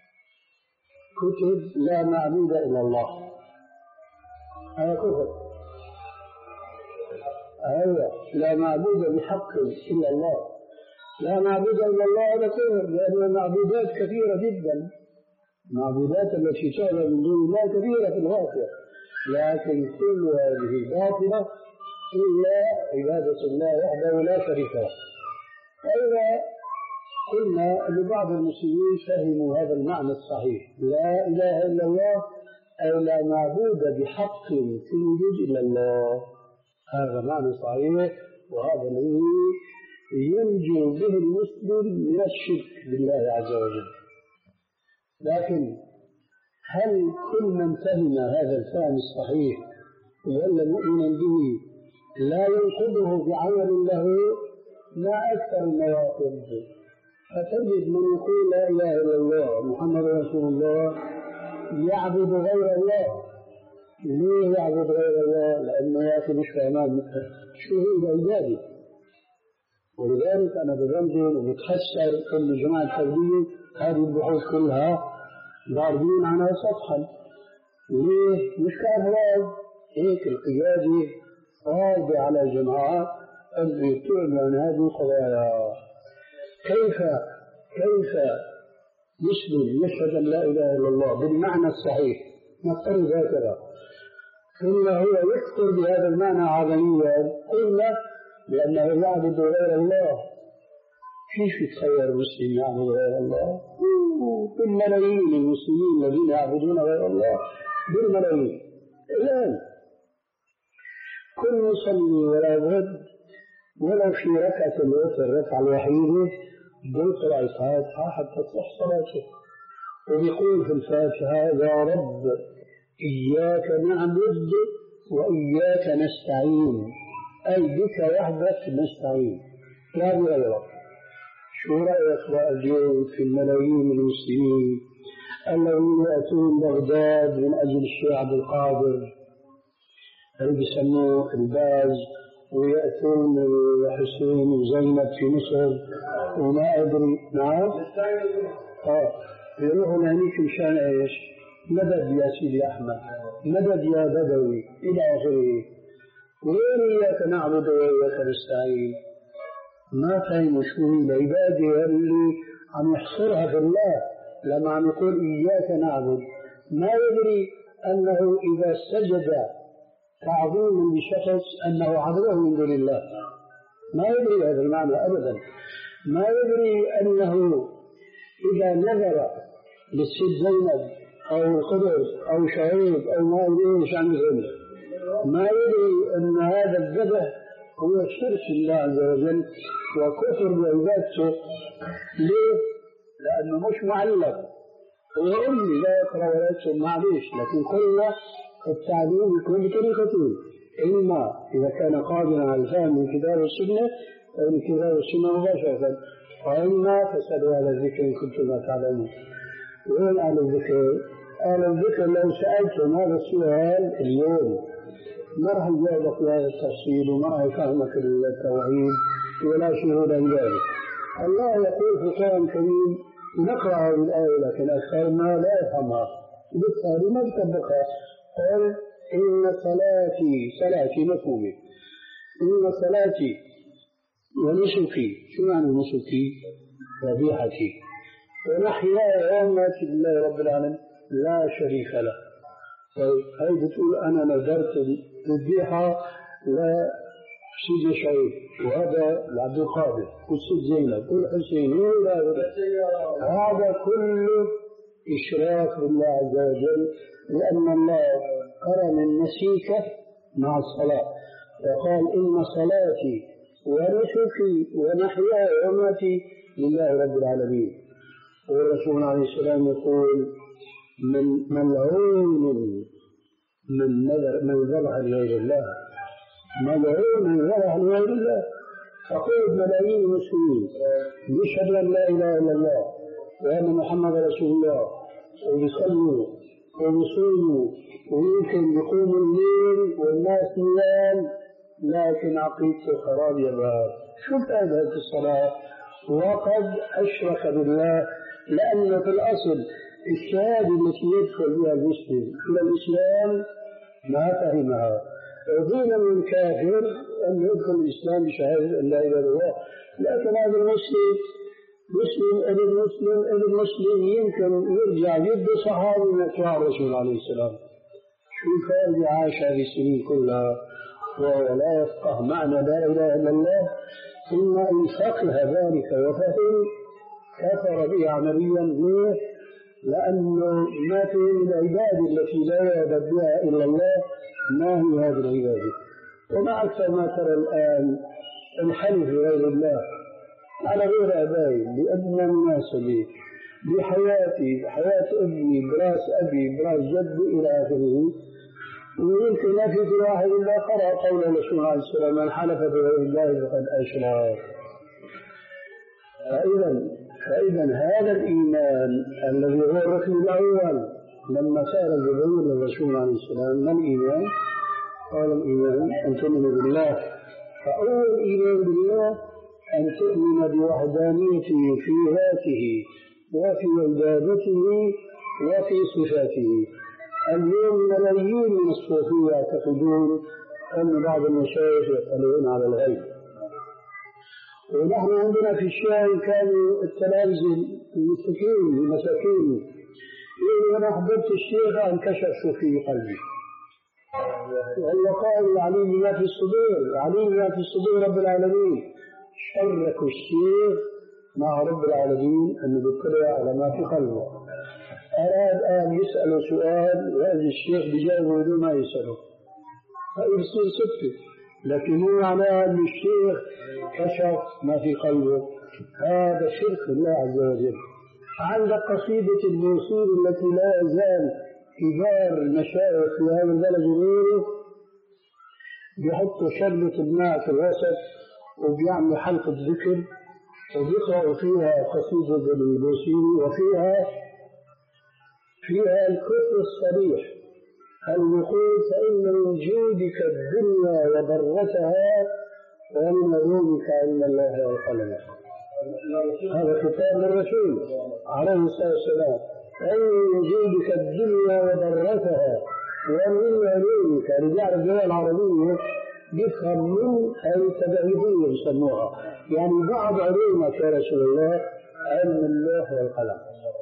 كتب لا معبود إلا الله، هذا كفر. أيوة، لا معبود بحق إلا الله، لا معبود إلا الله هذا كفر، لأن المعبودات كثيرة جدا، المعبودات التي تعبد من دون الله كثيرة في الواقع، لكن كل هذه باطلة إلا عبادة الله وحده لا شريك له. فإذا قلنا لبعض المسلمين فهموا هذا المعنى الصحيح، لا إله إلا الله أي لا معبود بحق في الوجود إلا الله، هذا معنى صحيح، وهذا الذي ينجو به المسلم من الشرك بالله عز وجل. لكن هل كل من فهم هذا الفهم الصحيح ولا مؤمنا به لا ينقضه بعمل له؟ ما أكثر المواقف، فتجد من يقول لا إله إلا الله محمد رسول الله يعبد غير الله. ليه يعبد غير الله؟ لأنه يا أخي مش فهمان شو هو العبادة. ولذلك أنا ببنزل وبتخسر كل جماعة التوحيد هذه البحوث كلها ضاربين عنها سطحا. ليه؟ مش كأفراد هيك القيادة صعبة على الجماعات أن يبتعدوا عن هذه القضايا. كيف كيف مسلم يشهد أن لا إله إلا الله بالمعنى الصحيح نفترض هكذا ثم هو يكفر بهذا المعنى عدميا، قلنا لأنه يعبد غير الله. كيف يتخير مسلم يعبد غير الله؟ بالملايين المسلمين الذين يعبدون غير الله بالملايين. الآن كل مصلي ولا بد ولو في ركعة الوتر الركعة الوحيدة بيقرأ الفاتحة حتى تصح صلاته، ويقول في الفاتحة يا رب إياك نعبد وإياك نستعين، أي بك وحدك نستعين لا بغيرك. شو رأيك بقى اليوم في الملايين المسلمين الذين يأتون بغداد من أجل الشيخ عبد القادر اللي بيسموه الباز، ويأتون حسين وزينب في مصر وما أدري نعم آه يروحوا لهنيك مشان إيش؟ مدد يا سيدي أحمد، مدد يا بدوي إلى آخره. وين إياك نعبد وإياك نستعين؟ ما فهموا شو العبادة اللي عم يحصرها في الله لما عم يقول إياك نعبد. ما يدري أنه إذا سجد تعظيم لشخص أنه عبده من دون الله، ما يدري هذا المعنى أبدا. ما يدري أنه إذا نذر للسيد زينب أو القدر أو شعيب أو ما يدري ايش عن ذلك، ما يدري أن هذا الذبح هو شرك الله عز وجل وكفر بعبادته. ليه؟ لأنه مش معلق، هو أمي لا يقرأ ولا يكتب معليش، لكن كل التعليم يكون بطريقتين، إما إذا كان قادرا على الفهم من كتاب السنة أو من كتاب السنة مباشرة، وإما فاسألوا أهل الذكر إن كنتم لا تعلمون. وين أهل الذكر؟ أهل الذكر لو سألتم هذا السؤال اليوم ما راح يجاوبك في هذا التفصيل وما راح يفهمك التوحيد ولا شيء من ذلك. الله يقول في القرآن الكريم نقرأ هذه الآية لكن أكثرنا لا يفهمها، بالتالي ما تطبقها. قل إن صلاتي صلاتي مفهومة، إن صلاتي ونسكي، شو معنى نسكي؟ ذبيحتي ونحياي ومماتي لله رب العالمين لا شريك له. طيب هي بتقول أنا نذرت الذبيحة لسيد شعيب وهذا لعبد القادر والسيد زينب والحسين، هذا كله إشراك بالله عز وجل، لأن الله قرن النسيك مع الصلاة وقال إن صلاتي ونسكي ومحياي ومماتي لله رب العالمين. والرسول عليه السلام يقول من ملعون من نذر من ذبح لغير الله، ملعون من ذبح لغير الله. فقلت ملايين المسلمين يشهد أن لا إله إلا الله وأن محمد رسول الله، ويصلوا ويصوموا ويمكن يقوموا الليل والناس نيام، لكن عقيدته خراب يا باب. شو فائدة هذه الصلاة وقد أشرك بالله؟ لأن في الأصل الشهادة التي يدخل بها المسلم إلى الإسلام ما فهمها. وقيل من كافر أن يدخل الإسلام بشهادة أن لا إله إلا الله، لكن هذا المسلم مسلم ابن مسلم ابن مسلم يمكن يرجع جد صحابي من أتباع الرسول عليه السلام. شو فائدة عاش هذه السنين كلها وهو لا يفقه معنى لا إله إلا الله؟ ثم إن فقه ذلك وفهم كفر به عمليا. ليه؟ لأنه ما في العبادة التي لا يعبد بها إلا الله. ما هي هذه العبادة؟ وما أكثر ما ترى الآن الحلف بغير الله على غير آبائي بأدنى مناسبة بحياتي، بحياة أبي، براس أبي، براس جدي إلى آخره. ويمكن ما في كل واحد إلا قرأ قول الرسول عليه السلام من حلف بغير الله فقد أشرك. فإذا فإذا هذا الإيمان الذي هو الركن الأول لما سأل جبريل الرسول عليه السلام ما الإيمان؟ قال الإيمان أن تؤمن بالله. فأول إيمان بالله أن تؤمن بوحدانيته في ذاته وفي عبادته وفي صفاته. اليوم ملايين من الصوفية يعتقدون أن بعض المشايخ يطلعون على الغيب. ونحن عندنا في الشام كانوا التلامذة المسكين المساكين يقولوا أنا حضرت الشيخ انكشف في قلبي، والله قال عليم ما في الصدور، عليم ما في الصدور رب العالمين. شركوا الشيخ مع رب العالمين أنه بيطلع على ما في قلبه. أراد أن يسأل سؤال وهذا الشيخ بجاوبه بدون ما يسأله فيصير صدفة، لكن مو معناه أن الشيخ كشف ما في قلبه. هذا شرك بالله عز وجل. عندك قصيدة البوصير التي لا يزال كبار المشايخ في هذا البلد وغيره بيحطوا شربة الماء في الوسط وبيعملوا حلقة ذكر وبيقرأوا فيها قصيدة البوصيري وفيها فيها الكفر الصريح الوقود فإن من جودك الدنيا وضرتها ومن علومك علم الله والقلم. هذا خطاب للرسول عليه الصلاة والسلام. فإن من جودك الدنيا وضرتها ومن علومك. رجال الدول العربية بيفهم من التبعيدية يسموها، يعني بعض علومك يا رسول الله علم الله والقلم.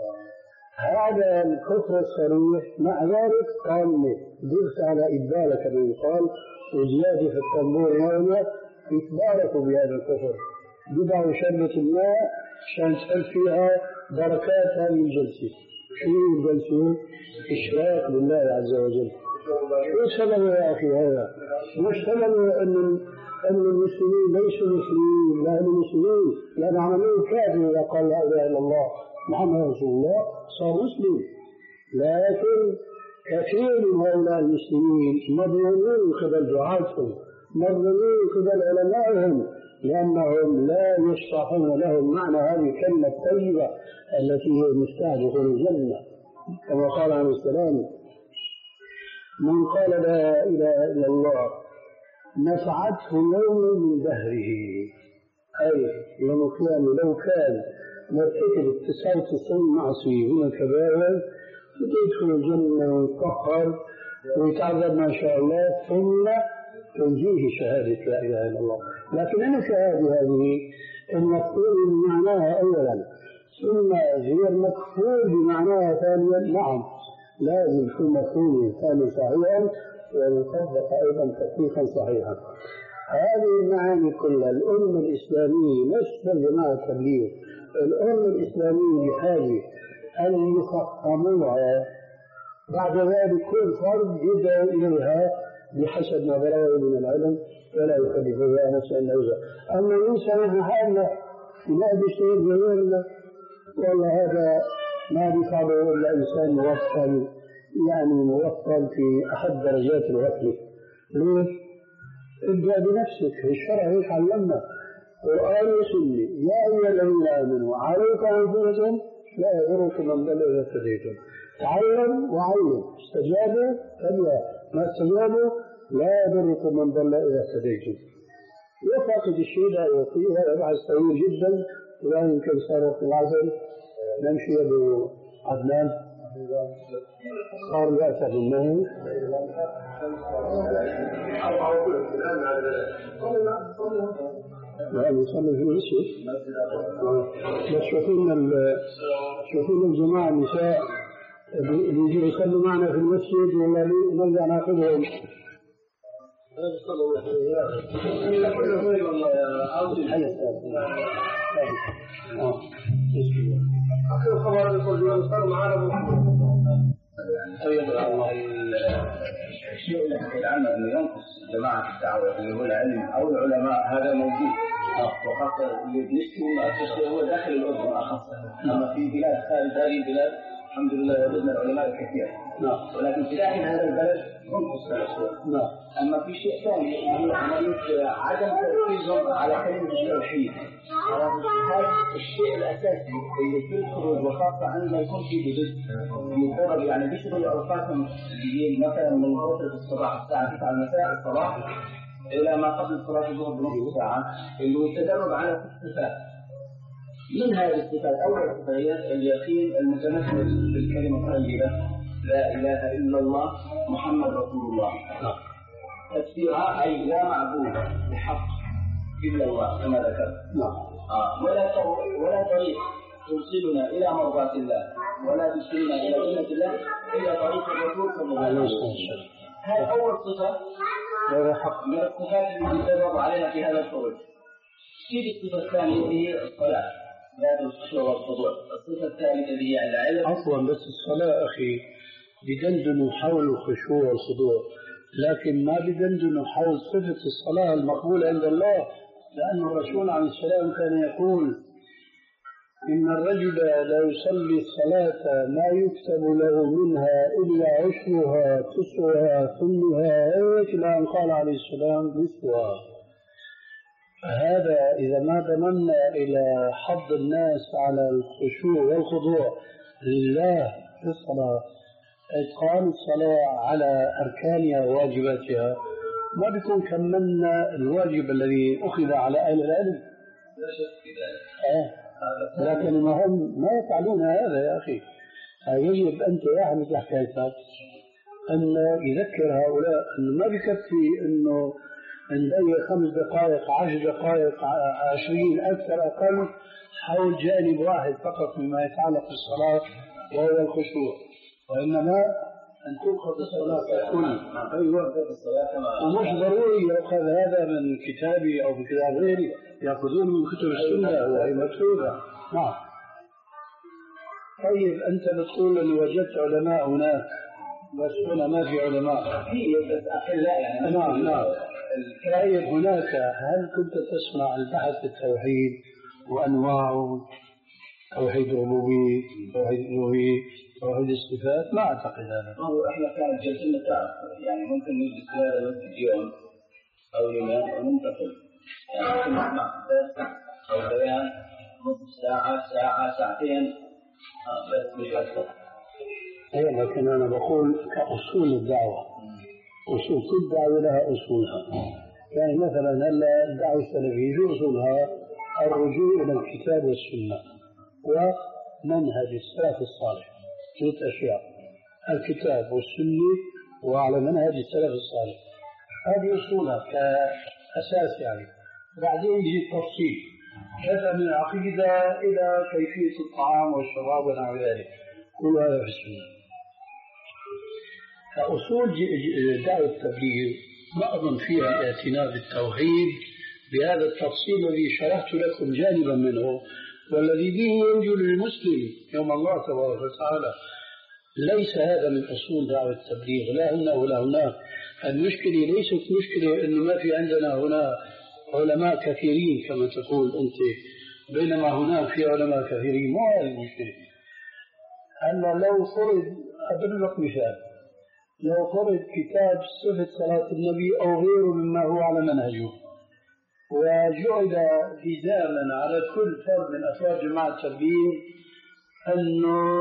هذا الكفر الصريح. مع ذلك قال لي ضغط على إبالة كما يقال وزيادة في الطنبور هنا يتباركوا بهذا الكفر. بدعوا شربة الماء عشان تحل فيها بركات هذه الجلسة. شو الجلسة؟ إشراك بالله عز وجل. شو سبب يا أخي هذا؟ مش سبب أن أن المسلمين ليسوا مسلمين، لا هم مسلمين، لأن عملوا كافر إذا قال لا إله إلا الله محمد رسول الله صار مسلم. لكن كثير من هؤلاء المسلمين مظلومين قبل دعاتهم، مظلومين قبل علمائهم، لأنهم لا يشرحون لهم معنى هذه الكلمة الطيبة التي هي مفتاح دخول الجنة. كما قال عليه السلام من قال لا إله إلا الله نفعته يوم من دهره، أي يوم القيامة لو كان مرتكب تسعة وتسعين معصية من الكبائر يدخل الجنة ويطهر ويتعذب ما شاء الله ثم تنجيه شهادة لا إله إلا الله. لكن أنا شهادة هذه المفعول بمعناها أولا ثم غير مكفول بمعناها ثانيا. نعم لازم يكون مفعول ثاني صحيحا ويطبق أيضا تطبيقا صحيحا. هذه المعاني كلها الأمة الإسلامية مش جماعة التبليغ، الأمة الإسلامية بحاجة أن يفهموها. بعد ذلك كل فرد يدعو إليها بحسب ما بلغه من العلم ولا يكلف بها نفسا إلا وسعها. أما الإنسان في حالنا ينادي شيء غيرنا والله هذا ما بيفعله إلا إنسان موصل، يعني موصل في أحد درجات الغفلة. ليه؟ ابدأ بنفسك، الشرع هيك علمنا قرآن وسنة. يا أيها الذين آمنوا عليكم أنفسكم لا يضركم من ضل إذا اهتديتم. تعلم وعلم، استجابوا فلا، ما استجابوا لا يضركم من ضل إذا اهتديتم. وفاقد الشيء لا يعطيه. هذا بحث طويل جدا ولا يمكن صارت العزل. نمشي أبو عدنان صار يأتى بالنهي. يعني نصلي في المسجد بس شوفين شوفين الجماعة النساء بيجوا يصلوا معنا في المسجد ولا نرجع ناخذهم. أخير خبر يقول يصلوا معنا الشيء اللي حكيت عنه انه ينقص جماعه الدعوه اللي هو العلم او العلماء هذا موجود، وخاصه اللي بنشتكي منه اكثر شيء هو داخل الاردن اخص. اما في بلاد خارج هذه البلاد الحمد لله وجدنا العلماء الكثير، ولكن في داخل هذا البلد ينقص الاشياء. اما في شيء ثاني هو عمليه عدم تركيزهم على كلمه التوحيد. هذا الشيء الاساسي اللي في الخروج، وخاصه عندما يكون في جدد يضرب، يعني بيشتغلوا اوقاتهم مثلا من فتره الصباح الساعه تسعة المساء الصباح الى ما قبل صلاه الظهر بنصف ساعه، اللي هو التدرب على الصفات. من هذه الصفات اول صفه هي اليقين المتمثل بالكلمه الطيبه لا اله الا الله محمد رسول الله. تفسيرها اي لا معبود بحق الا الله كما ذكرت. آه. ولا ولا طريق توصلنا الى مرضات الله ولا توصلنا الى جنه الله الا طريق الرسول صلى الله عليه وسلم. هذه اول صفه من الصفات التي تدرب علينا في هذا الخروج. تيجي الصفه الثانيه هي الصلاه، لا الخشوع والخضوع. الصفه الثالثه هي العلم. عفوا بس الصلاه اخي بدندنوا حول الخشوع والخضوع، لكن ما بدندنوا حول صفه الصلاه المقبوله عند الله، لأن الرسول عليه السلام كان يقول إن الرجل لا يصلي الصلاة ما يكتب له منها إلا عشرها تسعها ثمها هيك، لأن قال عليه السلام نصفها. هذا إذا ما ضممنا إلى حض الناس على الخشوع والخضوع لله في الصلاة، إتقان الصلاة على أركانها وواجباتها، ما بيكون كملنا الواجب الذي أخذ على أهل العلم. لا شك في ذلك. آه. لكن ما هم ما يفعلون هذا يا أخي. يجب أنت يا أحمد حكايتك أن يذكر هؤلاء أنه ما بكفي أنه نضيع خمس دقائق عشر دقائق عشرين أكثر أقل حول جانب واحد فقط مما يتعلق بالصلاة وهو الخشوع، وإنما أن تؤخذ الصلاة كل. أيوة. ومش ضروري يأخذ هذا من كتابي أو من كتاب غيري، يأخذون من كتب السنة وهي مكتوبة. نعم. طيب أنت بتقول أني وجدت علماء هناك، بس هنا ما في علماء. في بس أقلاء يعني. نعم نعم. طيب هناك هل كنت تسمع البحث في التوحيد وأنواعه؟ توحيد الربوبية، توحيد الألوهية، توحيد الصفات؟ ما أعتقد هذا. هو إحنا كانت جلسنا تعرف يعني ممكن نجلس هذا بس يوم أو يومين وننتقل، يعني ممكن نسمع درس أو بيان نصف ساعة ساعة ساعتين بس مش أكثر. أي لكن أنا بقول كأصول الدعوة، أصول كل دعوة لها أصولها. يعني مثلا هلا الدعوة السلفية شو أصولها؟ الرجوع إلى الكتاب والسنة ومنهج السلف الصالح. ثلاث أشياء: الكتاب والسنة وعلى منهج السلف الصالح. هذه أصولها كأساس يعني. بعدين يجي التفصيل، بدءا من العقيدة إلى كيفية الطعام والشراب ونحو ذلك، كل هذا في السنة. فأصول دعوة التبليغ ما أظن فيها الاعتناء بالتوحيد بهذا التفصيل الذي شرحت لكم جانبا منه، والذي به ينجو للمسلم يوم الله تبارك وتعالى. ليس هذا من أصول دعوة التبليغ، لا هنا ولا هناك. المشكلة ليست مشكلة أنه ما في عندنا هنا علماء كثيرين كما تقول أنت، بينما هناك في علماء كثيرين. مو هذه المشكلة. أن لو فرض، أضرب لك مثال، لو فرض كتاب صفة صلاة النبي أو غيره مما هو على منهجه، وجعل لزاما على كل فرد من أفراد جماعة التبليغ أنه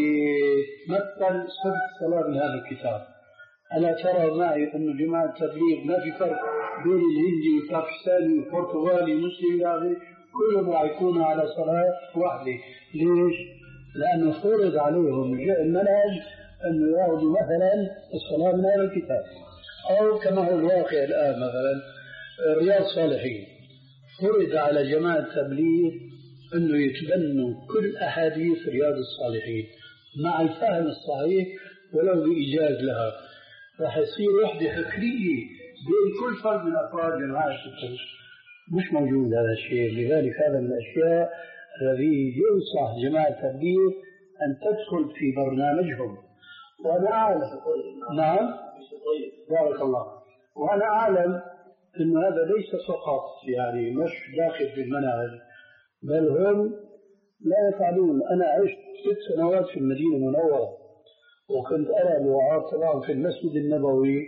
يمثل صفة الصلاة من هذا الكتاب، ألا ترى معي أن جماعة التبليغ ما في فرق بين الهندي والباكستاني والبرتغالي والمسلم الآخر، كلهم راح يكونوا على صلاة واحدة؟ ليش؟ لأنه فرض عليهم جاء المنهج أنه يأخذوا مثلا الصلاة من هذا الكتاب. أو كما هو الواقع الآن مثلا رياض الصالحين، فرض على جماعة التبليغ أنه يتبنوا كل أحاديث رياض الصالحين مع الفهم الصحيح ولو بإيجاز لها. راح يصير وحدة فكرية بين كل فرد من أفراد جماعة التبليغ. مش موجود هذا الشيء. لذلك هذا من الأشياء الذي ينصح جماعة التبليغ أن تدخل في برنامجهم. وأنا أعلم، نعم بارك الله، وأنا أعلم أن هذا ليس فقط يعني مش داخل في المنهج، بل هم لا يفعلون. أنا عشت ست سنوات في المدينة المنورة، وكنت أرى الوعاظ طبعا في المسجد النبوي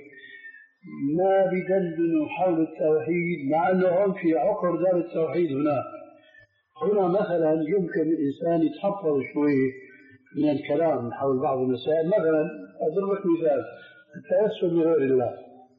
ما بدندنوا حول التوحيد، مع أنهم في عقر دار التوحيد هناك. هنا مثلا يمكن الإنسان يتحفظ شوي من الكلام حول بعض المسائل. مثلا أضرب لك مثال، التوسل بغير الله.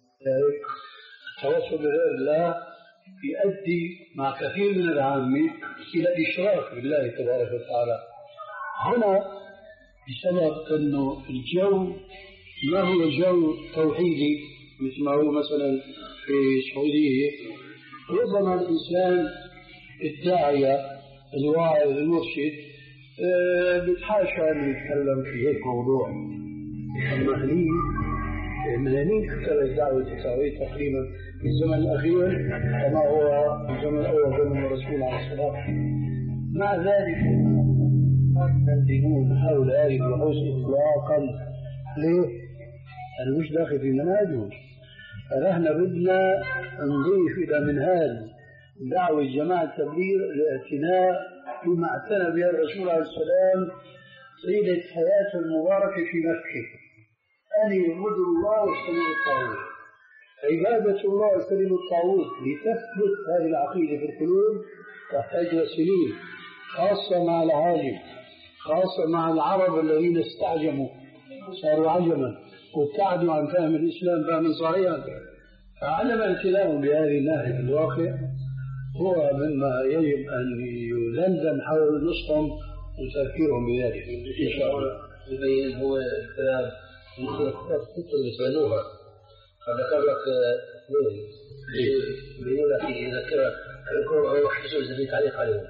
التوسل بغير الله يؤدي مع كثير من العامة إلى الإشراك بالله تبارك وتعالى. هنا بسبب أنه الجو ما هو جو توحيدي مثل ما هو مثلا في السعودية، ربما الإنسان الداعية الواعظ المرشد أه بتحاشى أن يتكلم في هيك موضوع. أما هني من هنيك ابتدت دعوة التوحيد تقريبا في الزمن الأخير كما هو في الزمن الأول زمن الرسول عليه الصلاة والسلام. مع ذلك ما يدندنون حول هذه البحوث إطلاقا. ليه؟ أنا مش داخل في منهجهم. فنحن بدنا نضيف إلى منهاج دعوة جماعة التبليغ الاعتناء بما اعتنى به الرسول عليه السلام طيلة حياته المباركة في مكة، أن يعبدوا الله واجتنبوا الطاغوت. عبادة الله واجتنبوا الطاغوت لتثبت هذه العقيدة في القلوب تحتاج إلى سنين، خاصة مع العاجم، خاصة مع العرب الذين استعجموا صاروا عجما وابتعدوا عن فهم الإسلام فهما صحيحا. فعدم اعتناء بهذه الناحية الواقع هو مما يجب أن يدندن حول نصحهم وتذكيرهم بذلك إن شاء الله. يبين هو الكلام مثل الكتب يسألوها، فذكر لك اثنين يبينوا لك يذكرك الكرة أو حسوا زي تعليق عليهم.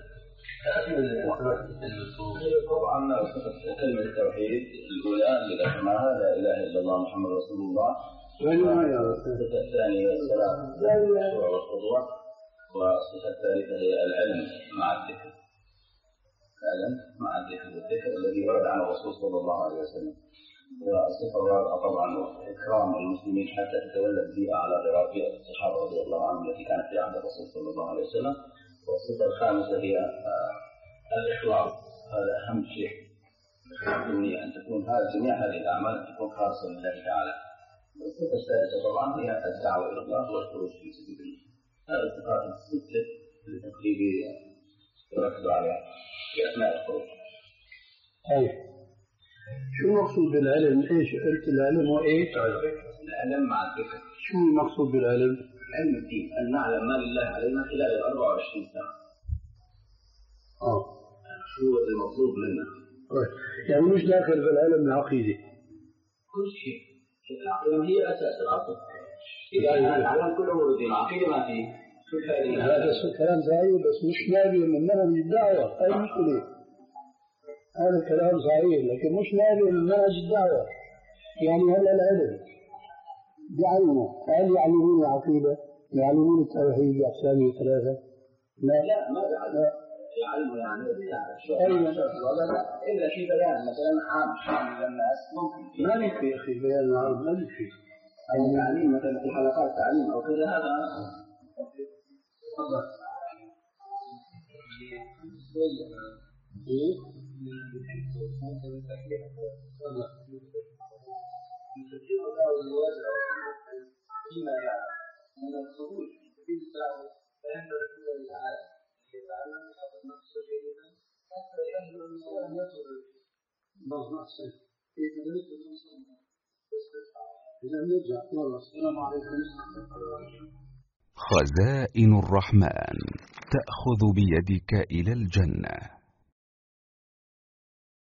طبعا كلمة التوحيد الأولى اللي ذكرناها لا إله إلا الله محمد رسول الله، والصفة الثانية الصلاة والخضوع، والصفة الثالثة هي العلم مع الذكر، العلم مع الذكر والذكر الذي ورد عن الرسول صلى الله عليه وسلم. والصفة الرابعة طبعا إكرام المسلمين حتى تتولى البيئة على غرابية الصحابة رضي الله عنهم التي كانت في عهد الرسول صلى الله عليه وسلم. والصفة الخامسة هي الإخلاص، هذا أهم شيء، أن تكون هذه جميع هذه الأعمال تكون خاصة لله تعالى. والصفة السادسة طبعا هي الدعوة إلى الله والخروج في سبيل الله. هذه الصفات الستة اللي تقريبا يركزوا عليها في أثناء الخروج. طيب شو المقصود بالعلم؟ ايش قلت العلم وايش؟ العلم مع الذكر. شو المقصود بالعلم؟ علم الدين، أن نعلم ما لله علينا خلال الأربع وعشرين ساعة. اه شو المطلوب منا؟ يعني مش داخل بالعلم العقيدة. كل شيء، العقيدة هي أساس العقل. إذا العلم كله هو الدين، العقيدة ما فيه. هذا كلام صحيح بس مش نابع من منهج الدعوة، أي مشكلة. هذا كلام صحيح لكن مش نابع من منهج الدعوة. يعني هلا العلم بيعلموا، هل يعلمون العقيدة؟ يعلمون التوحيد بأقسامه الثلاثة؟ لا لا ما بيعلموا. يعلموا يعني شوية ولا لا إلا في بيان مثلا عام شامل للناس ممكن ما يكفي يا أخي بيان العرض ما يكفي أو تعليم مثلا في حلقات تعليم أو كذا هذا تفضل فيما يعني من الخروج في الساعة فإن رسول الله تعالى يتعلم هذا النقص جيدا حتى يهل أن يصل النقص في تدريس المسلمين إذا نرجع والله السلام عليكم. خزائن الرحمن تأخذ بيدك إلى الجنة.